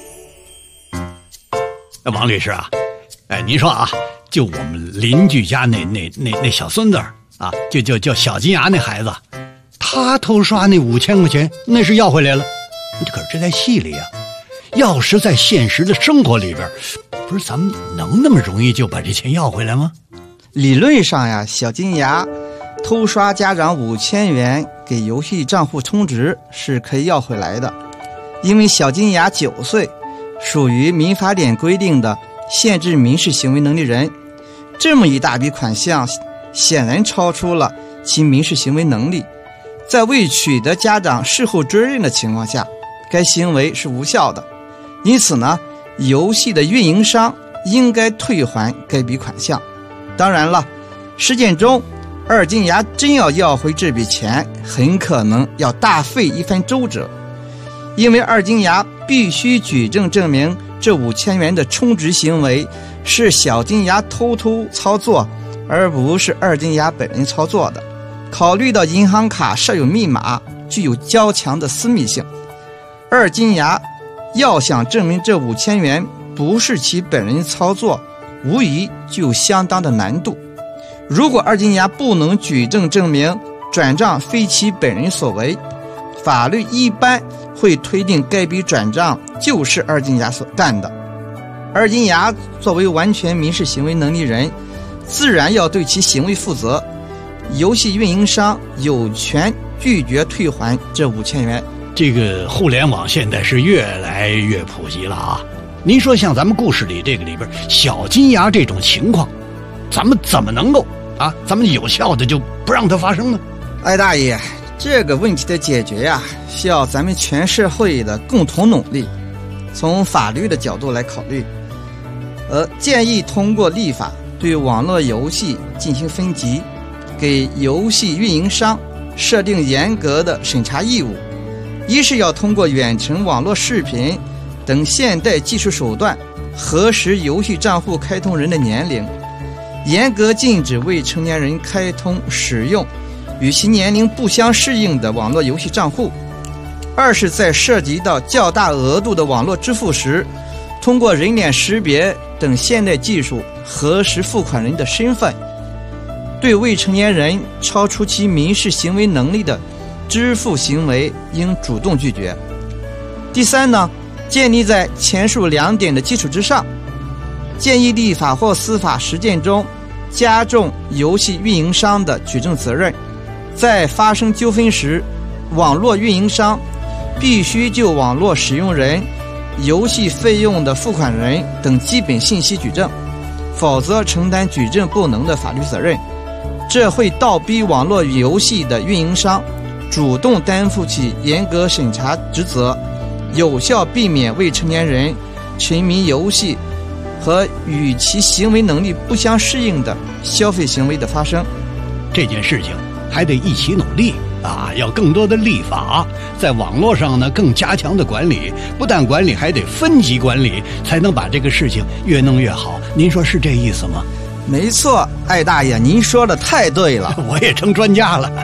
王律师啊，您说啊，就我们邻居家那小孙子啊，就叫小金牙那孩子，他偷刷那5000块钱，那是要回来了。可是这在戏里啊，要是在现实的生活里边，不是咱们能那么容易就把这钱要回来吗？ 理论上呀，小金牙偷刷家长5000元给游戏账户充值是可以要回来的，因为小金牙9岁，属于民法典规定的限制民事行为能力人，这么一大笔款项显然超出了其民事行为能力，在未取得家长事后追认的情况下，该行为是无效的。因此呢，游戏的运营商应该退还该笔款项。当然了，实践中二金牙真要回这笔钱，很可能要大费一番周折，因为二金牙必须举证证明这5000元的充值行为是小金牙偷操作，而不是二金牙本人操作的。考虑到银行卡设有密码，具有较强的私密性，二金牙要想证明这5000元不是其本人操作，无疑具有相当的难度。如果二金牙不能举证证明转账非其本人所为，法律一般会推定该笔转账就是二金牙所干的。二金牙作为完全民事行为能力人，自然要对其行为负责，游戏运营商有权拒绝退还这5000元。 这个互联网现在是越来越普及了啊！您说像咱们故事里这个里边小金牙这种情况，咱们怎么能够咱们有效的就不让它发生呢？ 艾大爷，这个问题的解决呀，需要咱们全社会的共同努力。从法律的角度来考虑，建议通过立法对网络游戏进行分级，给游戏运营商设定严格的审查义务。一是要通过远程网络视频等现代技术手段核实游戏账户开通人的年龄，严格禁止未成年人开通使用与其年龄不相适应的网络游戏账户。二是在涉及到较大额度的网络支付时，通过人脸识别等现代技术核实付款人的身份，对未成年人超出其民事行为能力的支付行为应主动拒绝。第三呢，建立在前述2点的基础之上，建议立法或司法实践中加重游戏运营商的举证责任。在发生纠纷时，网络运营商必须就网络使用人、游戏费用的付款人等基本信息举证，否则承担举证不能的法律责任。这会倒逼网络游戏的运营商主动担负起严格审查职责，有效避免未成年人沉迷游戏和与其行为能力不相适应的消费行为的发生。 这件事情还得一起努力要更多的立法，在网络上呢更加强的管理，不但管理还得分级管理，才能把这个事情越弄越好。您说是这意思吗？ 没错，艾大爷，您说的太对了， 我也成专家了。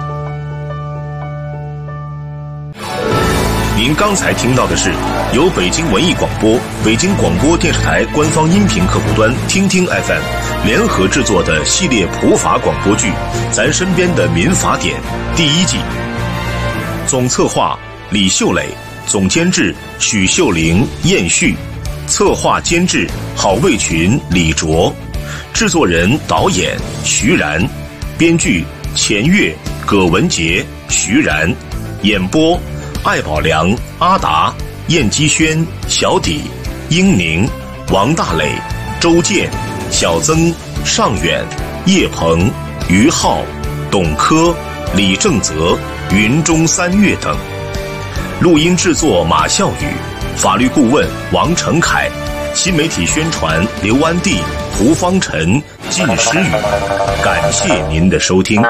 您刚才听到的是由北京文艺广播、北京广播电视台官方音频客户端听听 FM 联合制作的系列普法广播剧《咱身边的民法典》第1季。总策划李秀磊，总监制许秀玲、燕旭，策划监制郝卫群、李卓，制作人导演徐然，编剧钱月、葛文杰、徐然，演播艾宝良、阿达、燕基轩、小底、英宁、王大磊、周健、小曾、尚远、叶鹏、于浩、董科、李正泽、云中三月等。 录音制作马笑宇，法律顾问王成凯，新媒体宣传刘安娣、胡方晨、靳诗雨。感谢您的收听。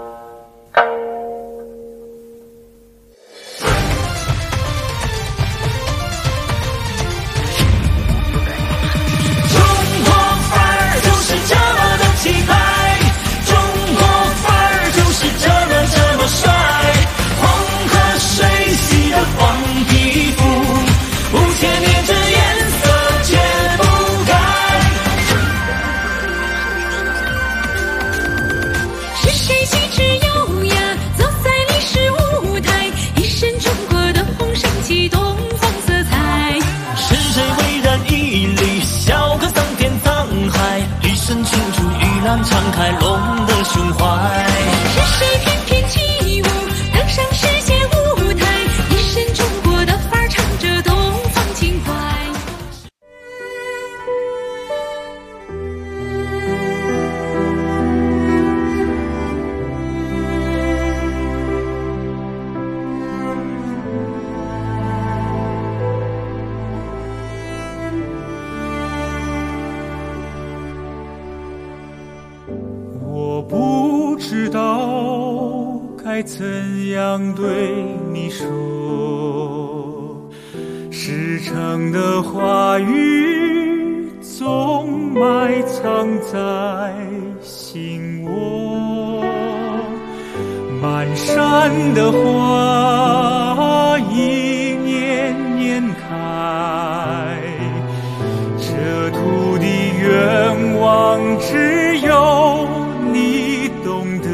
敞开龙的胸怀，是谁翩翩起舞，登上世界舞台，一身中国的范儿，唱着东方情怀。 我不知道该怎样对你说，实诚的话语总埋藏在心窝，满山的花一年年开，这土地愿望只有你懂得。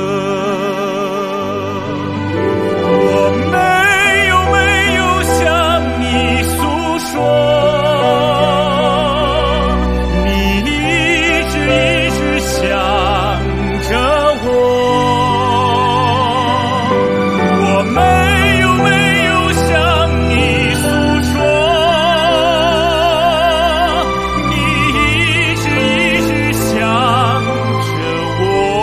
我没有向你诉说，你一直想着我。我没有向你诉说，你一直想着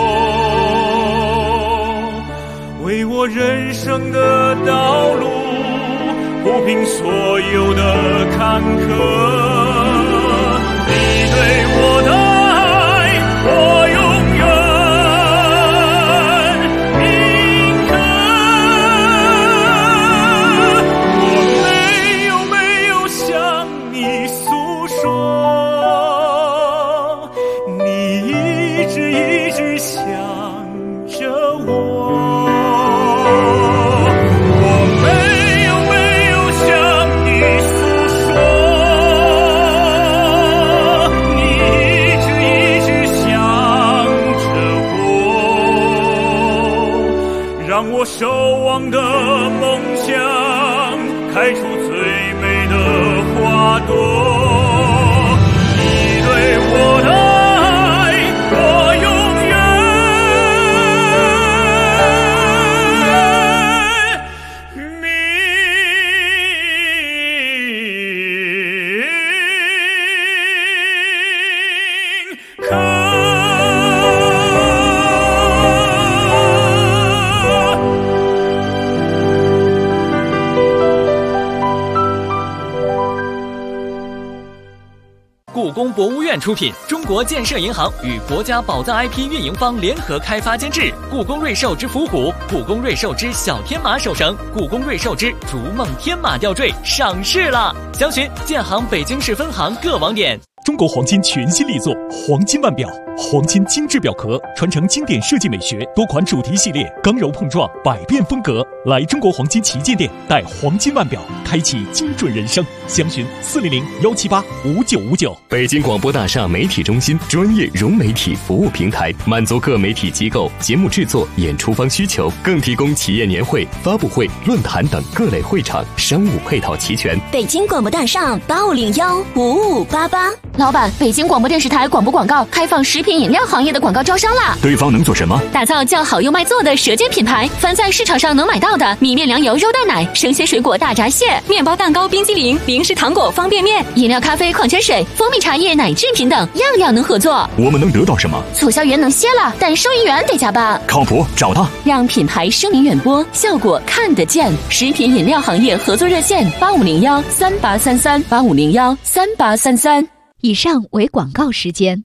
我，为我人生的道路铺平所有的坎坷。你对我的爱，我永远铭刻。我没有向你诉说，你一直想着我。我没有向你诉说，你一直想着我，让我守望的梦想开出最美的花朵。你对我的爱，我永远铭刻。 故宫博物院出品，中国建设银行与国家宝藏 IP 运营方联合开发监制。故宫瑞兽之伏虎、故宫瑞兽之小天马手绳、故宫瑞兽之逐梦天马吊坠上市了，详询建行北京市分行各网点。 中国黄金全新力作黄金腕表，黄金精致表壳，传承经典设计美学，多款主题系列，刚柔碰撞，百变风格。来中国黄金旗舰店，带黄金腕表，开启精准人生。详询400-178-5959。 北京广播大厦媒体中心，专业融媒体服务平台，满足各媒体机构节目制作、演出方需求，更提供企业年会、发布会、论坛等各类会场，商务配套齐全。 北京广播大厦85015588。 老板，北京广播电视台广播广告开放食品饮料行业的广告招商啦！ 对方能做什么？ 打造叫好又卖座的舌尖品牌，凡在市场上能买到的米面粮油肉蛋奶、生鲜水果大闸蟹、面包蛋糕、冰激凌、零食糖果、方便面、饮料、咖啡、矿泉水、蜂蜜茶叶、奶制品等，样样能合作。 我们能得到什么？ 促销员能歇了，但收银员得加班。 靠谱，找他， 让品牌声名远播，效果看得见。食品饮料行业合作热线8501-3833，8501-3833。 以上为广告时间。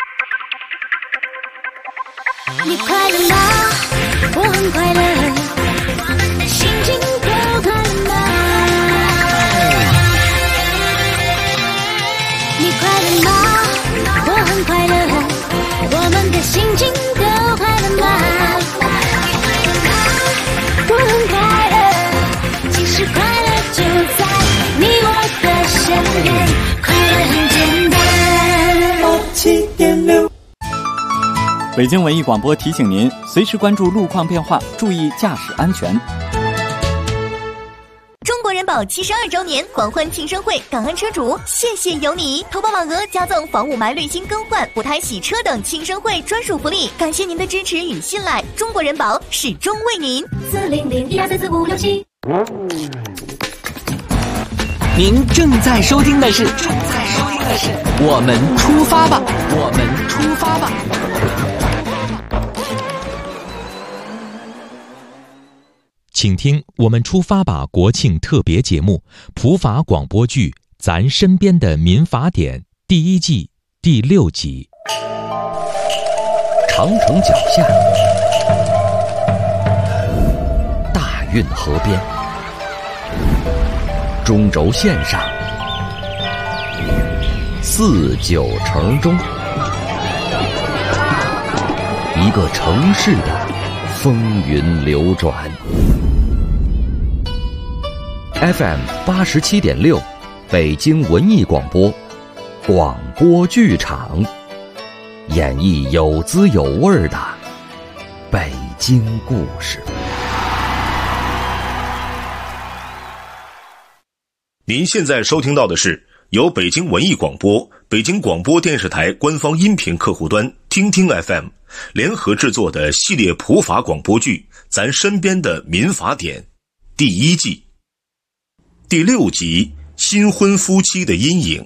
你快乐吗？我很快乐，心情都快乐吗？你快乐吗？我很快乐，我们的心情都快乐吗？我很快乐，其实快乐就在你我的身边，快乐很简单。7.6 北京文艺广播提醒您，随时关注路况变化，注意驾驶安全。 中国人保72周年狂欢庆生会，感恩车主，谢谢有你！投保网额加赠防雾霾滤芯更换、补胎洗车等庆生会专属福利，感谢您的支持与信赖，中国人保始终为您。400-1234567。 您正在收听的是我们出发吧，我们出发吧。 请听我们出发吧国庆特别节目普法广播剧《咱身边的民法典》第1季第6集。 长城脚下，大运河边，中轴线上，4、9城中，一个城市的风云流转。FM 87.6，北京文艺广播，广播剧场，演绎有滋有味的北京故事。 您现在收听到的是由北京文艺广播、北京广播电视台官方音频客户端听听 FM 联合制作的系列普法广播剧《咱身边的民法典》第1季第6集新婚夫妻的阴影。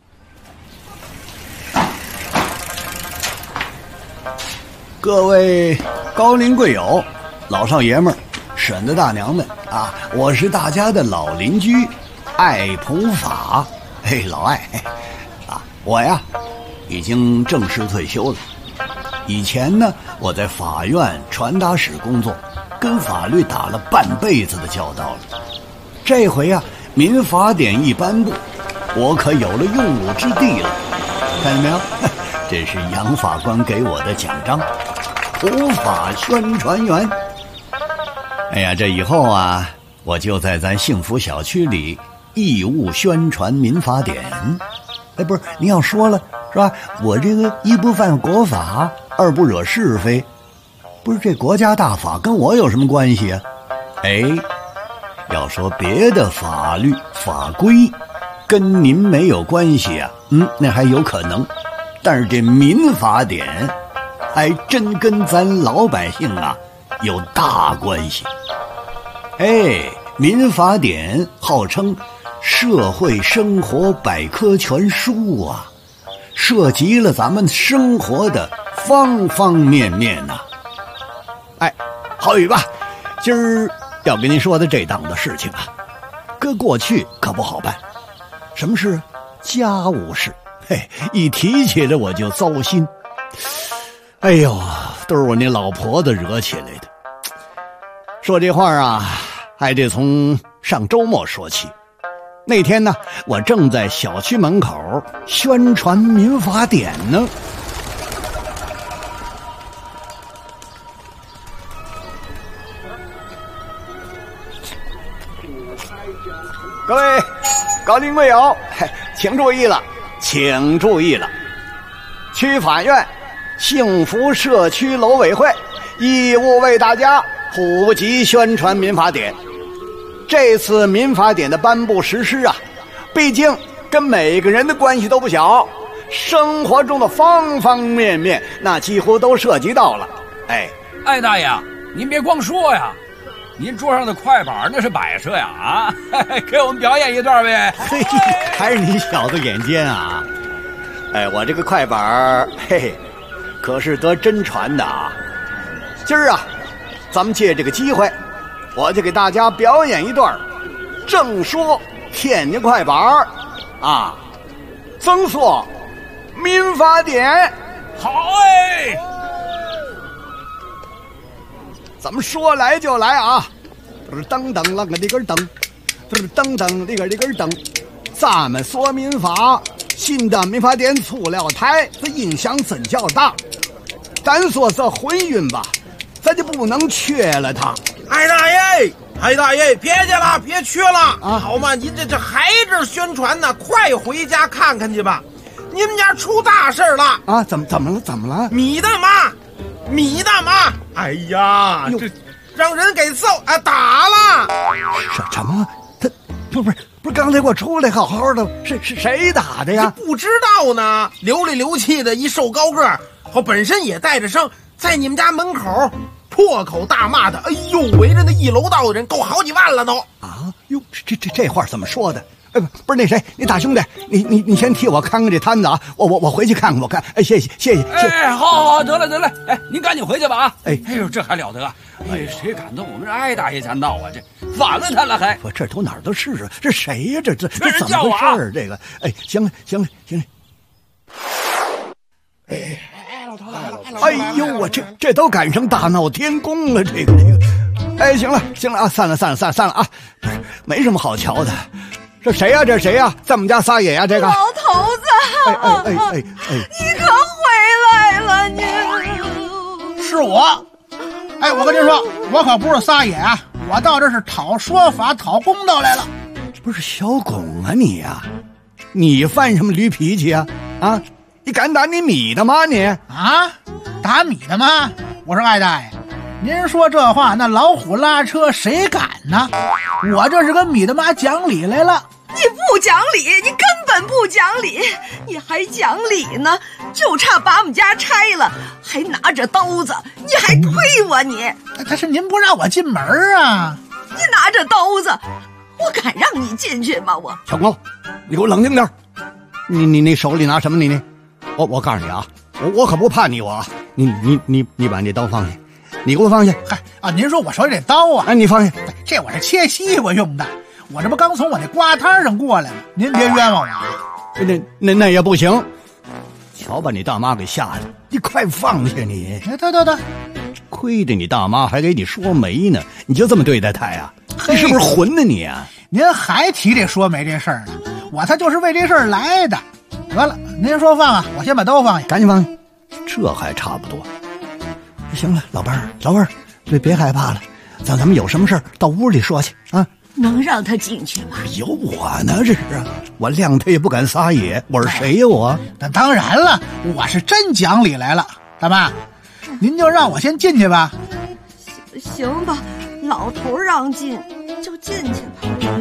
各位高龄贵友、老少爷们儿、婶子大娘们啊，我是大家的老邻居爱普法。嘿，老爱啊，我呀已经正式退休了。以前呢，我在法院传达室工作，跟法律打了半辈子的交道了。这回啊，民法典一颁布，我可有了用武之地了。看见没有？这是杨法官给我的奖章，普法宣传员。哎呀，这以后啊，我就在咱幸福小区里义务宣传民法典。哎，不是，您要说了是吧？我这个一不犯国法，二不惹是非，不是这国家大法跟我有什么关系啊？哎，要说别的法律法规跟您没有关系啊，那还有可能，但是这民法典还真跟咱老百姓啊有大关系。哎，民法典号称社会生活百科全书啊，涉及了咱们生活的方方面面呐。哎，郝宇吧，今儿要跟您说的这档子事情啊，搁过去可不好办。什么事？家务事。嘿，一提起来我就糟心。哎呦，都是我那老婆子惹起来的。说这话啊，还得从上周末说起。那天呢，我正在小区门口宣传民法典呢。各位高龄贵友，请注意了，请注意了！区法院幸福社区楼委会义务为大家普及宣传民法典。这次民法典的颁布实施啊，毕竟跟每个人的关系都不小， 生活中的方方面面，那几乎都涉及到了。 艾大爷，您别光说呀，您桌上的快板那是摆设呀啊！给我们表演一段呗。 嘿，还是你小子眼尖啊！我这个快板可是得真传的啊。今儿啊，咱们借这个机会，我就给大家表演一段正说天津快板啊，增说民法典。 好咱们说来就来啊！噔噔啷个里根噔，噔噔里根噔。咱们说民法，新的民法典出了台，这影响真较大。单说这婚姻吧，咱就不能缺了它。 艾大爷，别去了，别去了啊！好嘛，您这还是宣传呢，快回家看看去吧。你们家出大事了啊！怎么了？ 米大妈！哎呀，这让人给打了！ 什么？他不是，刚才我出来好好的，是谁打的呀？ 不知道呢，流里流气的一瘦高个儿，本身也带着伤，在你们家门口破口大骂的。哎呦，围着那1楼道的人够好几万了都。 啊，哟，这话怎么说的？不是那谁，你大兄弟，你先替我看看这摊子啊，我回去看看我看。谢谢。 好，得了，您赶紧回去吧啊！哎呦，这还了得啊！谁敢动我们艾大爷家闹啊？这反了他了还？ 我这都哪儿都是啊！这谁呀？这怎么回事？这个，行了。哎呦，我这都赶上大闹天宫了，这个。行了啊，散了啊！不是，没什么好瞧的。这谁呀？在我们家撒野呀？这个老头子，你可回来了，你是我。我跟您说，我可不是撒野啊，我到这是讨说法、讨公道来了。 不是小巩啊你呀，你犯什么驴脾气啊？啊，你敢打你米的吗你？ 啊，打米的吗？我说艾大爷，您说这话，那老虎拉车谁敢呢？我这是跟米大妈讲理来了。 你不讲理，你根本不讲理，你还讲理呢？就差把我们家拆了，还拿着刀子，你还推我你？ 但是您不让我进门啊！ 你拿着刀子，我敢让你进去吗？我小光，你给我冷静点。你手里拿什么？你我告诉你啊，我可不怕你我。你把那刀放下，你给我放下。 您说我手里这刀啊？ 你放下。 这我是切西瓜用的。我这不刚从我那瓜摊上过来了，您别冤枉我啊！ 那也不行，瞧把你大妈给吓的，你快放下你！ 对， 亏得你大妈还给你说媒呢，你就这么对待她呀？你是不是混呢你啊？ 您还提这说媒这事儿呢？我他就是为这事儿来的。得了，您说放啊，我先把刀放下， 赶紧放下。这还差不多。行了，老伴儿，别害怕了，咱们有什么事儿到屋里说去啊。 能让他进去吗？ 有我呢，这是啊，我谅他也不敢撒野。我是谁呀我？ 那当然了，我是真讲理来了。大妈，您就让我先进去吧。 行吧，老头让进就进去吧。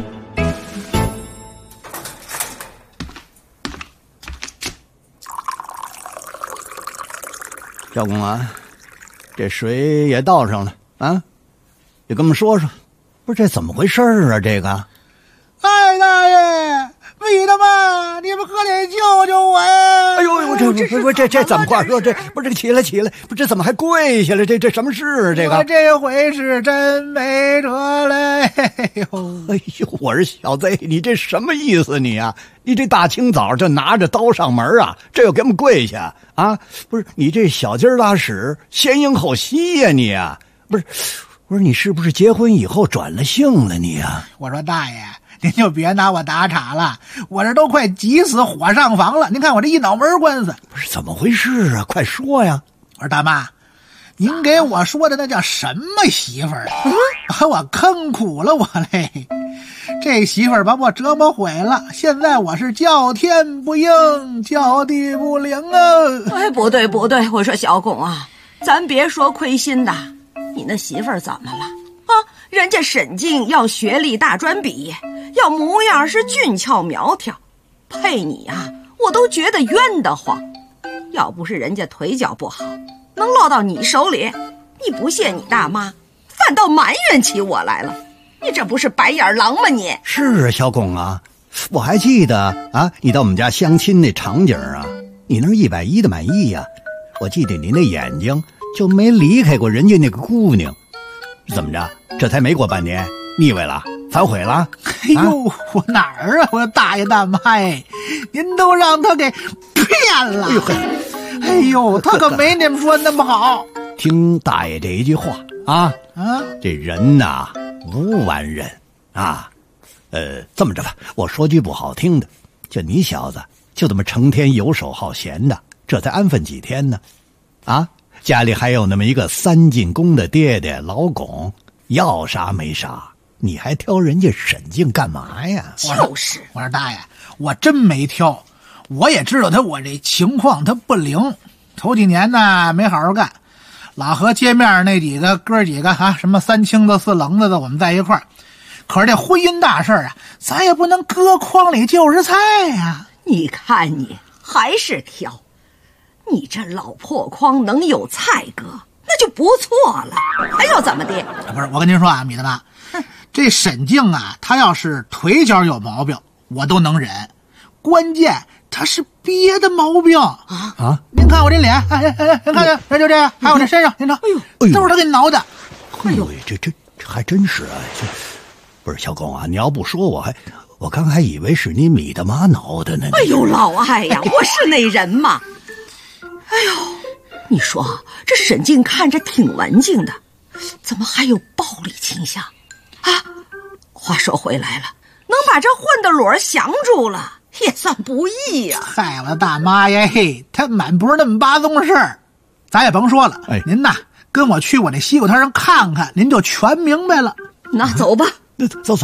小公啊，这水也倒上了啊，也跟我们说说。不是这怎么回事啊？这个， 艾大爷，米大妈，你们可得救救我呀！ 哎呦，这怎么话说？这不是起来，不是这怎么还跪下了？这什么事啊？这个我这回是真没辙了。哎呦， 我说小子，你这什么意思你啊？你这大清早就拿着刀上门啊？这又给我们跪下啊？不是你这小鸡拉屎，先迎后吸呀你啊？不是。我说你是不是结婚以后转了性了你啊？ 我说大爷，您就别拿我打岔了，我这都快急死火上房了。您看我这一脑门官司， 不是怎么回事啊？快说呀！ 我说大妈，您给我说的那叫什么媳妇儿？把我坑苦了我嘞！这媳妇儿把我折磨毁了，现在我是叫天不应，叫地不灵啊！ 不对，我说小巩啊，咱别说亏心的。你那媳妇儿怎么了啊？人家沈静要学历大专毕业，要模样是俊俏苗条，配你啊， 我都觉得冤得慌。要不是人家腿脚不好，能落到你手里，你不谢你大妈，反倒埋怨起我来了。你这不是白眼狼吗你？ 是啊，小巩啊，我还记得啊，你到我们家相亲那场景啊，你那110的满意呀。我记得你那眼睛就没离开过人家那个姑娘。怎么着？这才没过半年，腻歪了，反悔了？ 哎呦，我哪儿啊？我大爷大妈哎，您都让他给骗了！哎呦，他可没你们说那么好。 听大爷这一句话啊，这人呐，无完人啊。这么着吧，我说句不好听的，就你小子就这么成天游手好闲的，这才安分几天呢？啊，家里还有那么一个3进宫的爹爹老巩，要啥没啥，你还挑人家沈静干嘛呀？ 就是我说大爷，我真没挑，我也知道我这情况他不灵，头几年呢没好好干，老和街面那几个哥几个啊，什么3清子4棱子的，我们在一块儿。可是这婚姻大事啊，咱也不能搁筐里就是菜呀。 你看你还是挑，你这老破筐能有菜搁，那就不错了，还要怎么的？ 不是，我跟您说啊，米大妈，这沈静啊，她要是腿脚有毛病，我都能忍，关键她是别的毛病啊！您看我这脸，您看这就这样，还有这身上，您瞅，都是她给挠的。 哎呦，这还真是啊！不是小巩啊，你要不说我刚还以为是你米大妈挠的呢。 哎呦，老艾呀，我是那人吗？哎呦，你说这沈静看着挺文静的，怎么还有暴力倾向啊？话说回来了，能把这混的裸降住了，也算不易呀。 嗨，我的大妈呀，嘿，他满不是那么八宗事儿，咱也甭说了。您呐，跟我去我那西瓜摊上看看，您就全明白了。 那走吧。 走，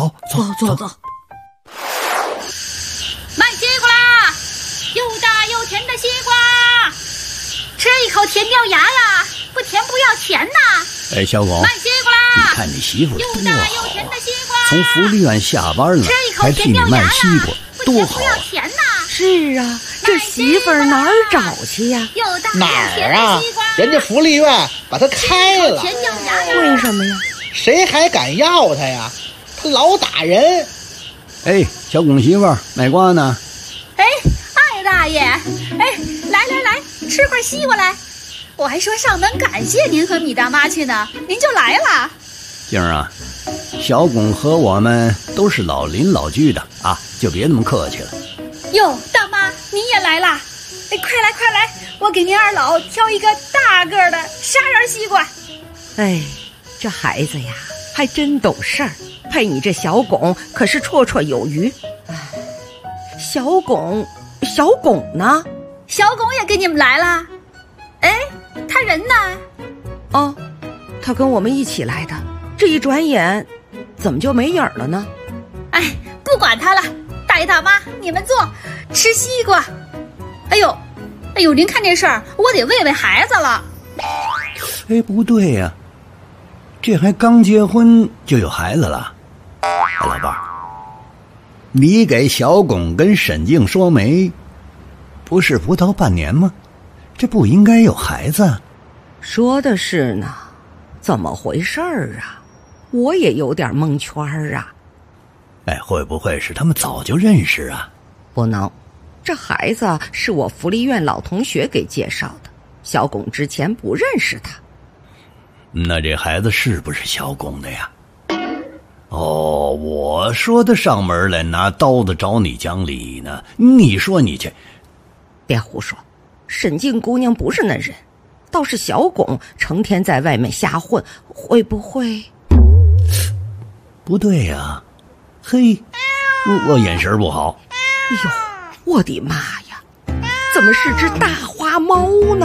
卖西瓜啦！又大又甜的西瓜，吃一口甜掉牙了，不甜不要钱呐！ 哎，小巩， 卖西瓜啦！ 你看你媳妇又大又甜的西瓜， 从福利院下班了，还替你卖西瓜，多好啊！ 是啊，这媳妇儿哪儿找去呀？ 哪儿啊？人家福利院把她开了。 为什么呀？ 谁还敢要她呀？他老打人。 哎，小巩媳妇儿卖瓜呢。 哎，艾大爷，哎，来，吃块西瓜来。我还说上门感谢您和米大妈去呢，您就来了。 静儿啊，小巩和我们都是老邻老居的啊，就别那么客气了。 哟，大妈您也来啦！哎，快来，我给您二老挑一个大个的沙瓤西瓜。 哎，这孩子呀，还真懂事儿。配你这小巩可是绰绰有余。小巩呢？ 小巩也跟你们来了。哎，他人呢？ 哦，他跟我们一起来的，这一转眼怎么就没影了呢？ 哎，不管他了，大爷大妈你们坐，吃西瓜。哎呦，您看这事儿，我得喂喂孩子了。 哎，不对呀，这还刚结婚就有孩子了。老伴儿，你给小巩跟沈静说媒，不是不到半年吗？这不应该有孩子？ 说的是呢，怎么回事儿啊？我也有点蒙圈啊。 哎，会不会是他们早就认识啊？ 不能，这孩子是我福利院老同学给介绍的，小巩之前不认识他。 那这孩子是不是小巩的呀？哦，我说他上门来拿刀子找你讲理呢，你说你去。 别胡说，沈静姑娘不是那人，倒是小巩成天在外面瞎混，会不会？ 不对呀，嘿，我眼神不好。 哎呦，我的妈呀，怎么是只大花猫呢？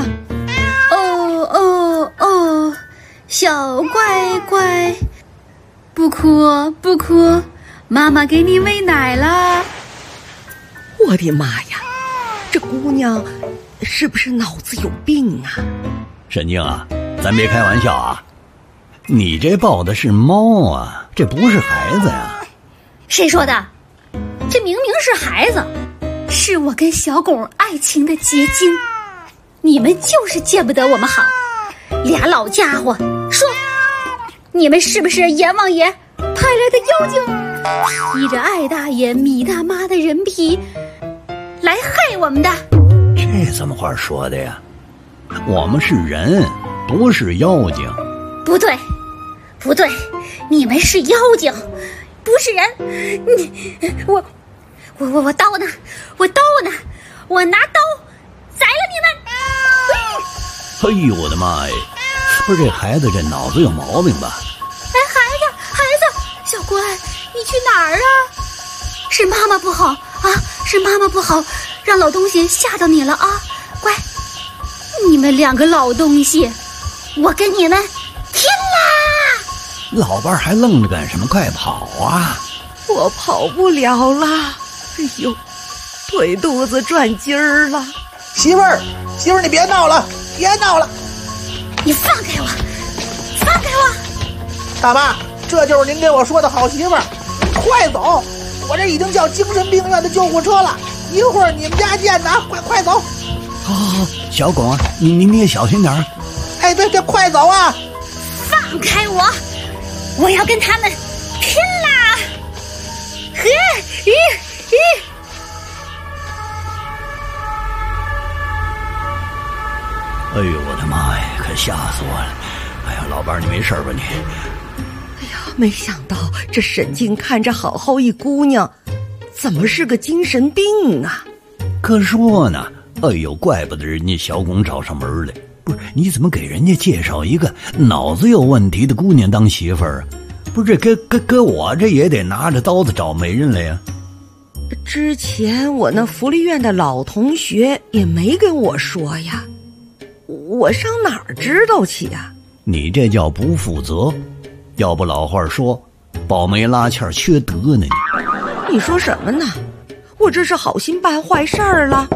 哦，小乖乖，不哭不哭，妈妈给你喂奶了。 我的妈呀，这姑娘是不是脑子有病啊？ 沈静啊，咱别开玩笑啊，你这抱的是猫啊，这不是孩子呀。 谁说的？这明明是孩子， 是我跟小巩爱情的结晶。你们就是见不得我们好，俩老家伙，说你们是不是阎王爷派来的妖精，披着艾大爷、米大妈的人皮来害我们的？ 这怎么话说的呀？我们是人，不是妖精。 不对，不对，你们是妖精，不是人。我刀呢？我刀呢？我拿刀宰了你们！ 哎呦我的妈呀！不是这孩子这脑子有毛病吧？ 哎，孩子，小乖，你去哪儿啊？是妈妈不好啊，是妈妈不好，让老东西吓到你了啊！乖，你们两个老东西，我跟你们拼啦！ 老伴儿还愣着干什么？快跑啊！ 我跑不了了，哎呦，腿肚子转筋儿了。 媳妇儿，你别闹了，别闹了！ 你放开我，放开我！ 大妈，这就是您给我说的好媳妇儿，快走！我这已经叫精神病院的救护车了，一会儿你们家见呐！快走！ 好，小巩啊，你也小心点儿。 哎，对，快走啊！ 放开我！我要跟他们拼啦！ 哎呦我的妈呀，可吓死我了！哎呀，老伴儿你没事吧你？ 哎呀，没想到这沈静看着好好一姑娘，怎么是个精神病啊？ 可说呢，哎呦，怪不得人家小巩找上门来。不是，你怎么给人家介绍一个脑子有问题的姑娘当媳妇儿啊？不是，这跟我这也得拿着刀子找媒人来呀。 之前我那福利院的老同学也没跟我说呀，我上哪儿知道去呀？ 你这叫不负责，要不老话说，保媒拉纤缺德呢你说什么呢？我这是好心办坏事儿了。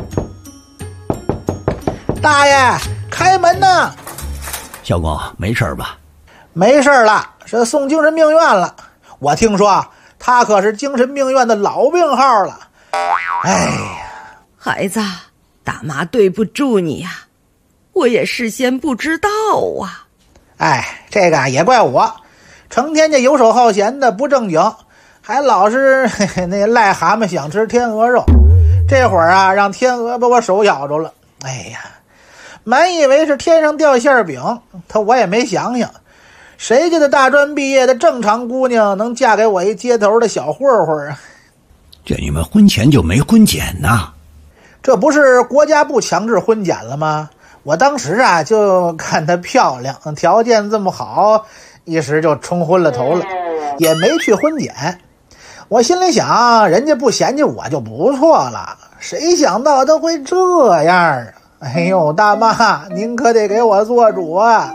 大爷，开门呐！ 小巩，没事吧？ 没事了，是送精神病院了。我听说他可是精神病院的老病号了。哎呀， 孩子，大妈对不住你呀，我也事先不知道啊。 哎，这个也怪我，成天就游手好闲的不正经，还老是那癞蛤蟆想吃天鹅肉。这会儿啊，让天鹅把我手咬着了。哎呀，满以为是天上掉馅饼，我也没想想，谁家的大专毕业的正常姑娘能嫁给我一街头的小混混啊？ 这你们婚前就没婚检呐？ 这不是国家不强制婚检了吗？我当时啊就看她漂亮，条件这么好，一时就冲昏了头了，也没去婚检。我心里想，人家不嫌弃我就不错了，谁想到他会这样啊？哎呦，大妈，您可得给我做主啊！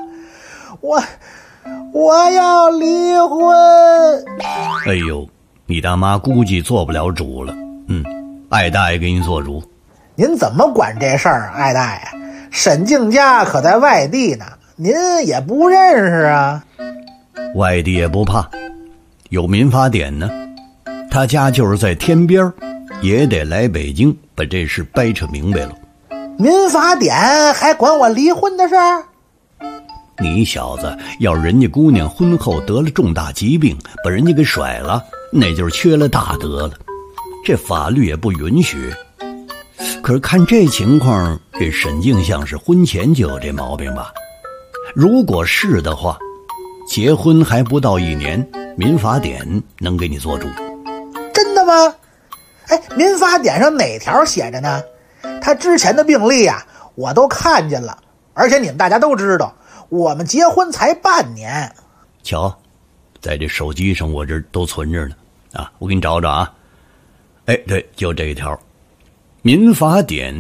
我要离婚。 哎呦，你大妈估计做不了主了。艾大爷给你做主。 您怎么管这事儿，艾大爷？沈静家可在外地呢，您也不认识啊？ 外地也不怕，有民法典呢。他家就是在天边，也得来北京把这事掰扯明白了。 民法典还管我离婚的事儿？ 你小子要人家姑娘婚后得了重大疾病，把人家给甩了，那就是缺了大德了。这法律也不允许。可是看这情况，这沈静像是婚前就有这毛病吧？如果是的话，结婚还不到1年，民法典能给你做主。 真的吗？哎，民法典上哪条写着呢？他之前的病历啊，我都看见了，而且你们大家都知道，我们结婚才半年。 瞧，在这手机上我这都存着呢啊，我给你找找啊。哎，对，就这一条，民法典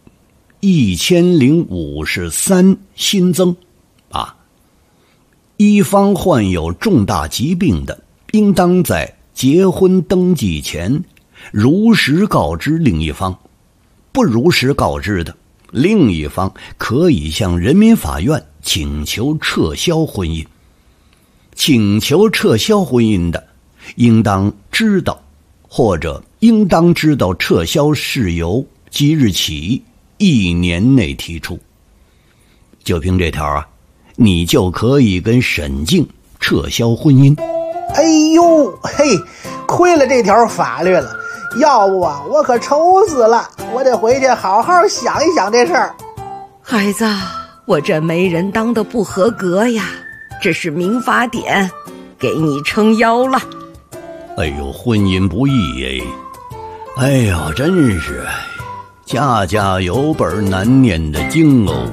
1053新增啊，一方患有重大疾病的，应当在结婚登记前如实告知另一方，不如实告知的，另一方可以向人民法院请求撤销婚姻。请求撤销婚姻的，应当知道或者应当知道撤销事由即日起1年内提出。就凭这条啊，你就可以跟沈静撤销婚姻。 哎呦嘿，亏了这条法律了，要不啊我可愁死了，我得回去好好想一想这事儿。 孩子，我这媒人当的不合格呀，这是民法典，给你撑腰了。 哎呦，婚姻不易哎，哎呀，真是家家有本难念的经哦。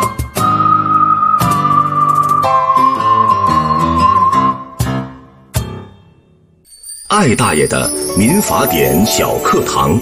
艾大爷的民法典小课堂。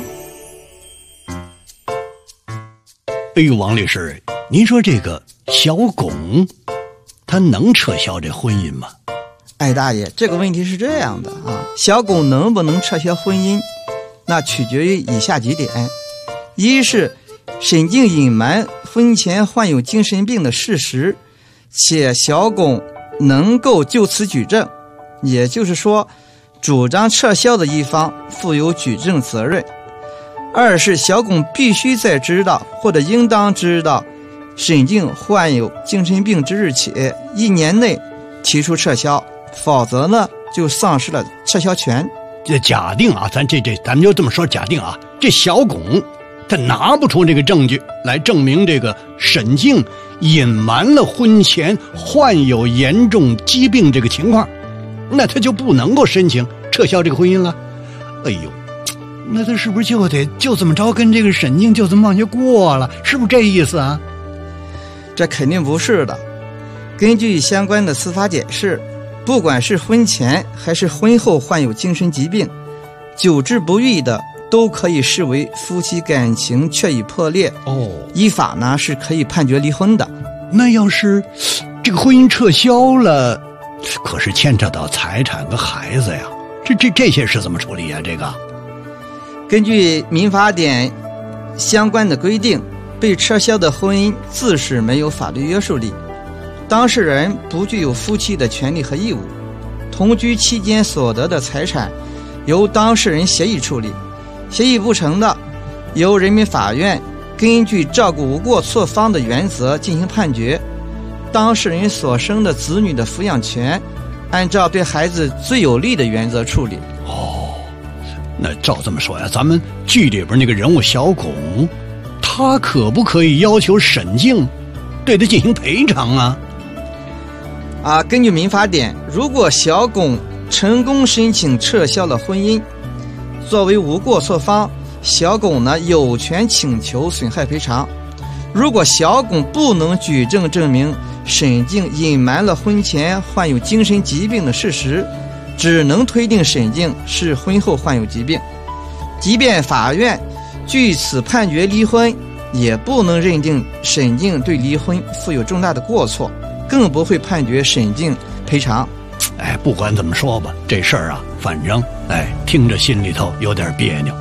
哎呦，王律师，您说这个小巩他能撤销这婚姻吗？ 艾大爷，这个问题是这样的啊，小巩能不能撤销婚姻，那取决于以下几点：一是沈静隐瞒婚前患有精神病的事实，且小巩能够就此举证，也就是说主张撤销的一方负有举证责任；二是小巩必须在知道或者应当知道沈静患有精神病之日起1年内提出撤销，否则呢就丧失了撤销权。 这假定啊，咱们就这么说，假定啊，这小巩他拿不出这个证据来证明这个沈静隐瞒了婚前患有严重疾病这个情况，那他就不能够申请撤销这个婚姻了。哎呦，那他是不是就这么着跟这个沈静就这么往下过了？是不是这意思啊？ 这肯定不是的。根据相关的司法解释，不管是婚前还是婚后患有精神疾病，久治不愈的都可以视为夫妻感情确已破裂，依法呢是可以判决离婚的。 那要是这个婚姻撤销了，可是牵扯到财产和孩子呀，这些是怎么处理呀？这个根据民法典相关的规定，被撤销的婚姻自是没有法律约束力，当事人不具有夫妻的权利和义务，同居期间所得的财产由当事人协议处理，协议不成的，由人民法院根据照顾无过错方的原则进行判决，当事人所生的子女的抚养权按照对孩子最有利的原则处理。 那照这么说呀，咱们剧里边那个人物小巩，他可不可以要求沈静对他进行赔偿啊？ 根据民法典，如果小巩成功申请撤销了婚姻，作为无过错方，小巩呢有权请求损害赔偿。如果小巩不能举证证明沈静隐瞒了婚前患有精神疾病的事实，只能推定沈静是婚后患有疾病。即便法院据此判决离婚，也不能认定沈静对离婚负有重大的过错，更不会判决沈静赔偿。 不管怎么说吧，这事儿啊，反正听着心里头有点别扭。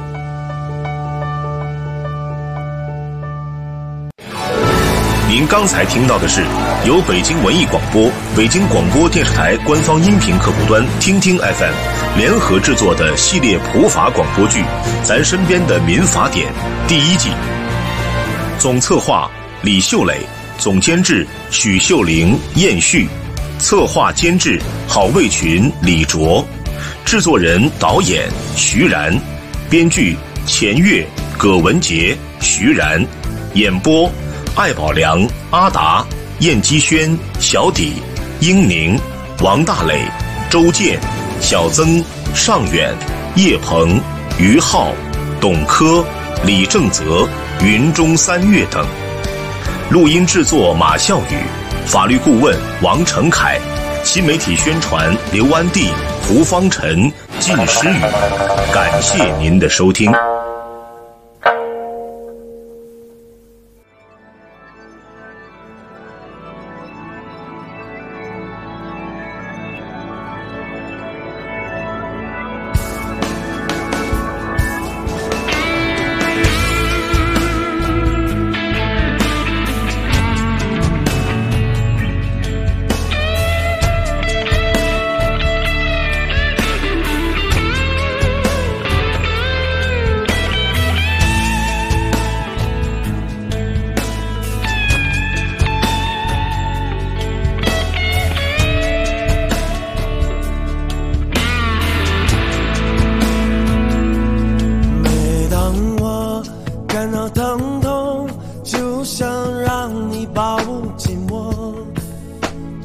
您刚才听到的是由北京文艺广播、北京广播电视台官方音频客户端听听 FM 联合制作的系列普法广播剧《咱身边的民法典》第1季。总策划李秀磊，总监制许秀玲、燕旭，策划监制郝卫群、李卓，制作人导演徐然，编剧钱月、葛文杰、徐然，演播艾宝良、阿达、燕基轩、小底、英宁、王大磊、周健、小曾、尚远、叶鹏、于浩、董科、李正泽、云中三月等。录音制作马孝宇，法律顾问王成凯，新媒体宣传刘安娣、胡方晨、靳诗雨。感谢您的收听。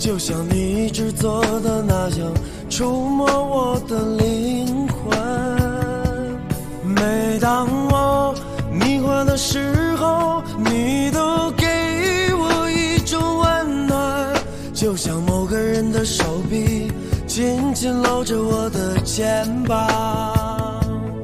就像你一直做的那样，触摸我的灵魂。每当我迷惑的时候，你都给我一种温暖，就像某个人的手臂紧紧搂着我的肩膀。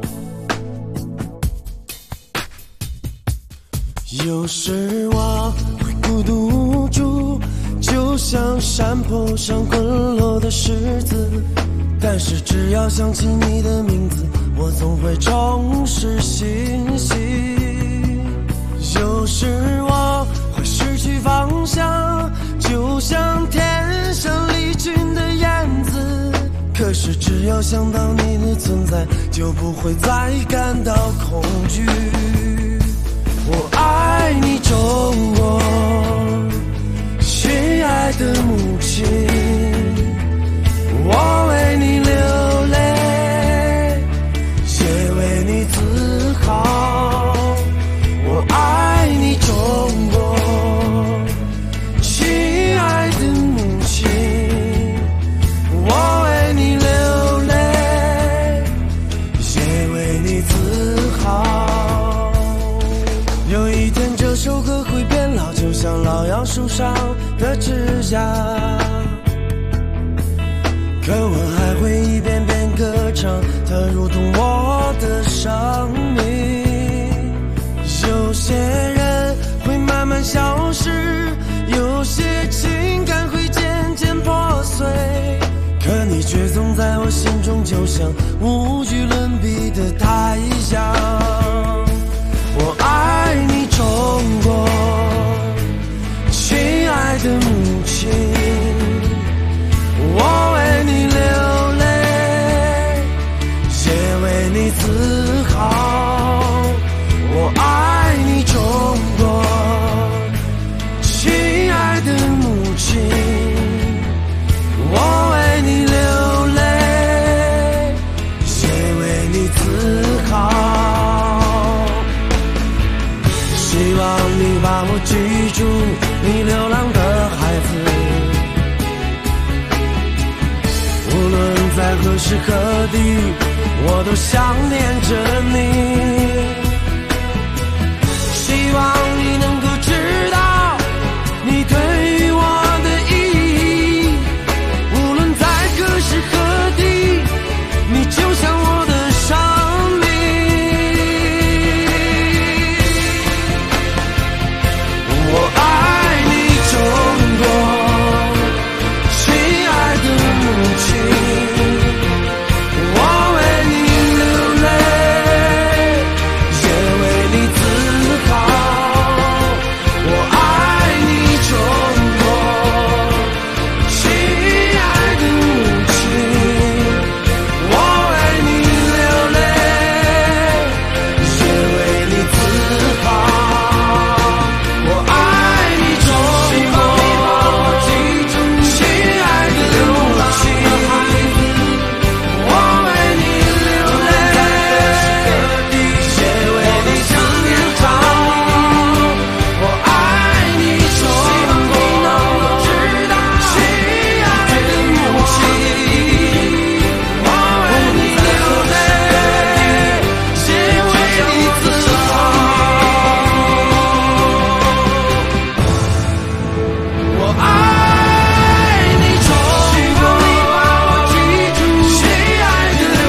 有时我会孤独无助，就像山坡上滚落的石子，但是只要想起你的名字，我总会重拾信心。有时我会失去方向，就像天上离群的燕子，可是只要想到你的存在，就不会再感到恐惧。我爱你中国，亲爱的母亲，我为你流泪，也为你自豪。我爱你中国，亲爱的母亲，我为你流泪，也为你自豪。有一天这首歌会变老，就像老杨树上的枝桠，可我还会一遍遍歌唱，它如同我的生命。有些人会慢慢消失，有些情感会渐渐破碎，可你却总在我心中，就像无与伦比的太阳。我爱你中国，亲爱的母亲，我为你流泪，也为你自豪。我爱你中国，亲爱的母亲，我为你流泪，也为你自豪。希望你把我记住，你流浪的孩子，无论在何时何地，我都想念着你。希望你能够知道你对于我的意义，无论在何时何地，你就像我的生命。我爱你中国，亲爱的母亲，我为你流泪，也为你自豪。我爱你中国，亲爱的母亲，我为你流泪，也为你自豪。我爱你中国，亲爱的母亲，我为你流泪，也为你自豪。我爱你中国，亲爱的母亲，我为你流泪，也为你自豪。我爱你中国，亲爱的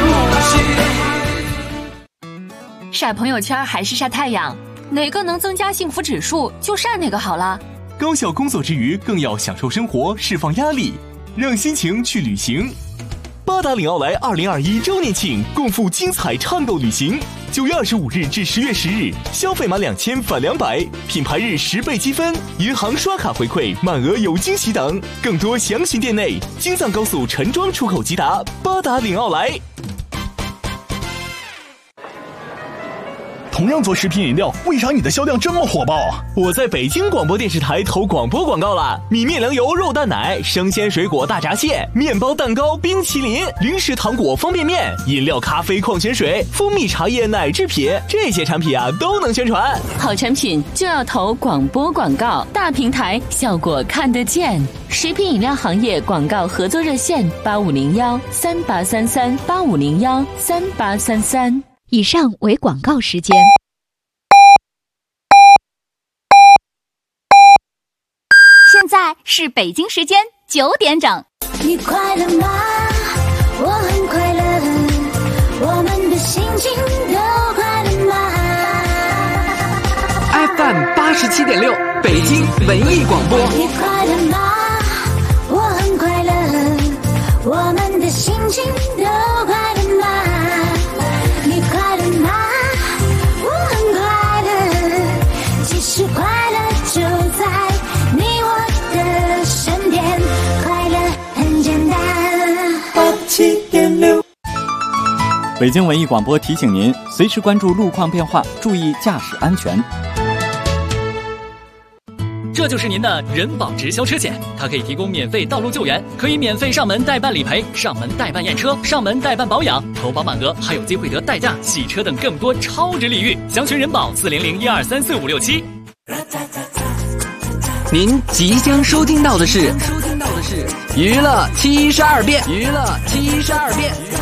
母亲。 晒朋友圈还是晒太阳，哪个能增加幸福指数就晒哪个好了。 高效工作之余，更要享受生活，释放压力，让心情去旅行。八达岭奥莱2021周年庆，共赴精彩畅购旅行。9月25日至10月10日，消费满2000返200，品牌日10倍积分，银行刷卡回馈，满额有惊喜等。更多详询店内。京藏高速陈庄出口吉达，八达岭奥莱。 同样做食品饮料，为啥你的销量这么火爆啊？我在北京广播电视台投广播广告了，米面粮油肉蛋奶、生鲜水果大闸蟹、面包蛋糕、冰淇淋、零食糖果方便面、饮料咖啡矿泉水、蜂蜜茶叶奶制品，这些产品啊都能宣传。 好产品就要投广播广告，大平台效果看得见。食品饮料行业广告合作热线8501-3833-8501-3833。 以上为广告时间。 现在是北京时间9点整。 你快乐吗？我很快乐，我们的心情都快乐吗 ？FM 87.6，北京文艺广播。 你快乐吗？我很快乐，我们的心情都快乐吗？你快乐吗？我很快乐，其实快乐就在你我的身边，快乐很简单。87.6。 北京文艺广播提醒您，随时关注路况变化，注意驾驶安全。 这就是您的人保直销车险，它可以提供免费道路救援，可以免费上门代办理赔、上门代办验车、上门代办保养，投保满额还有机会得代驾、洗车等更多超值礼遇。详询人保400-1234567。 您即将收听到的是娱乐72变，娱乐72变。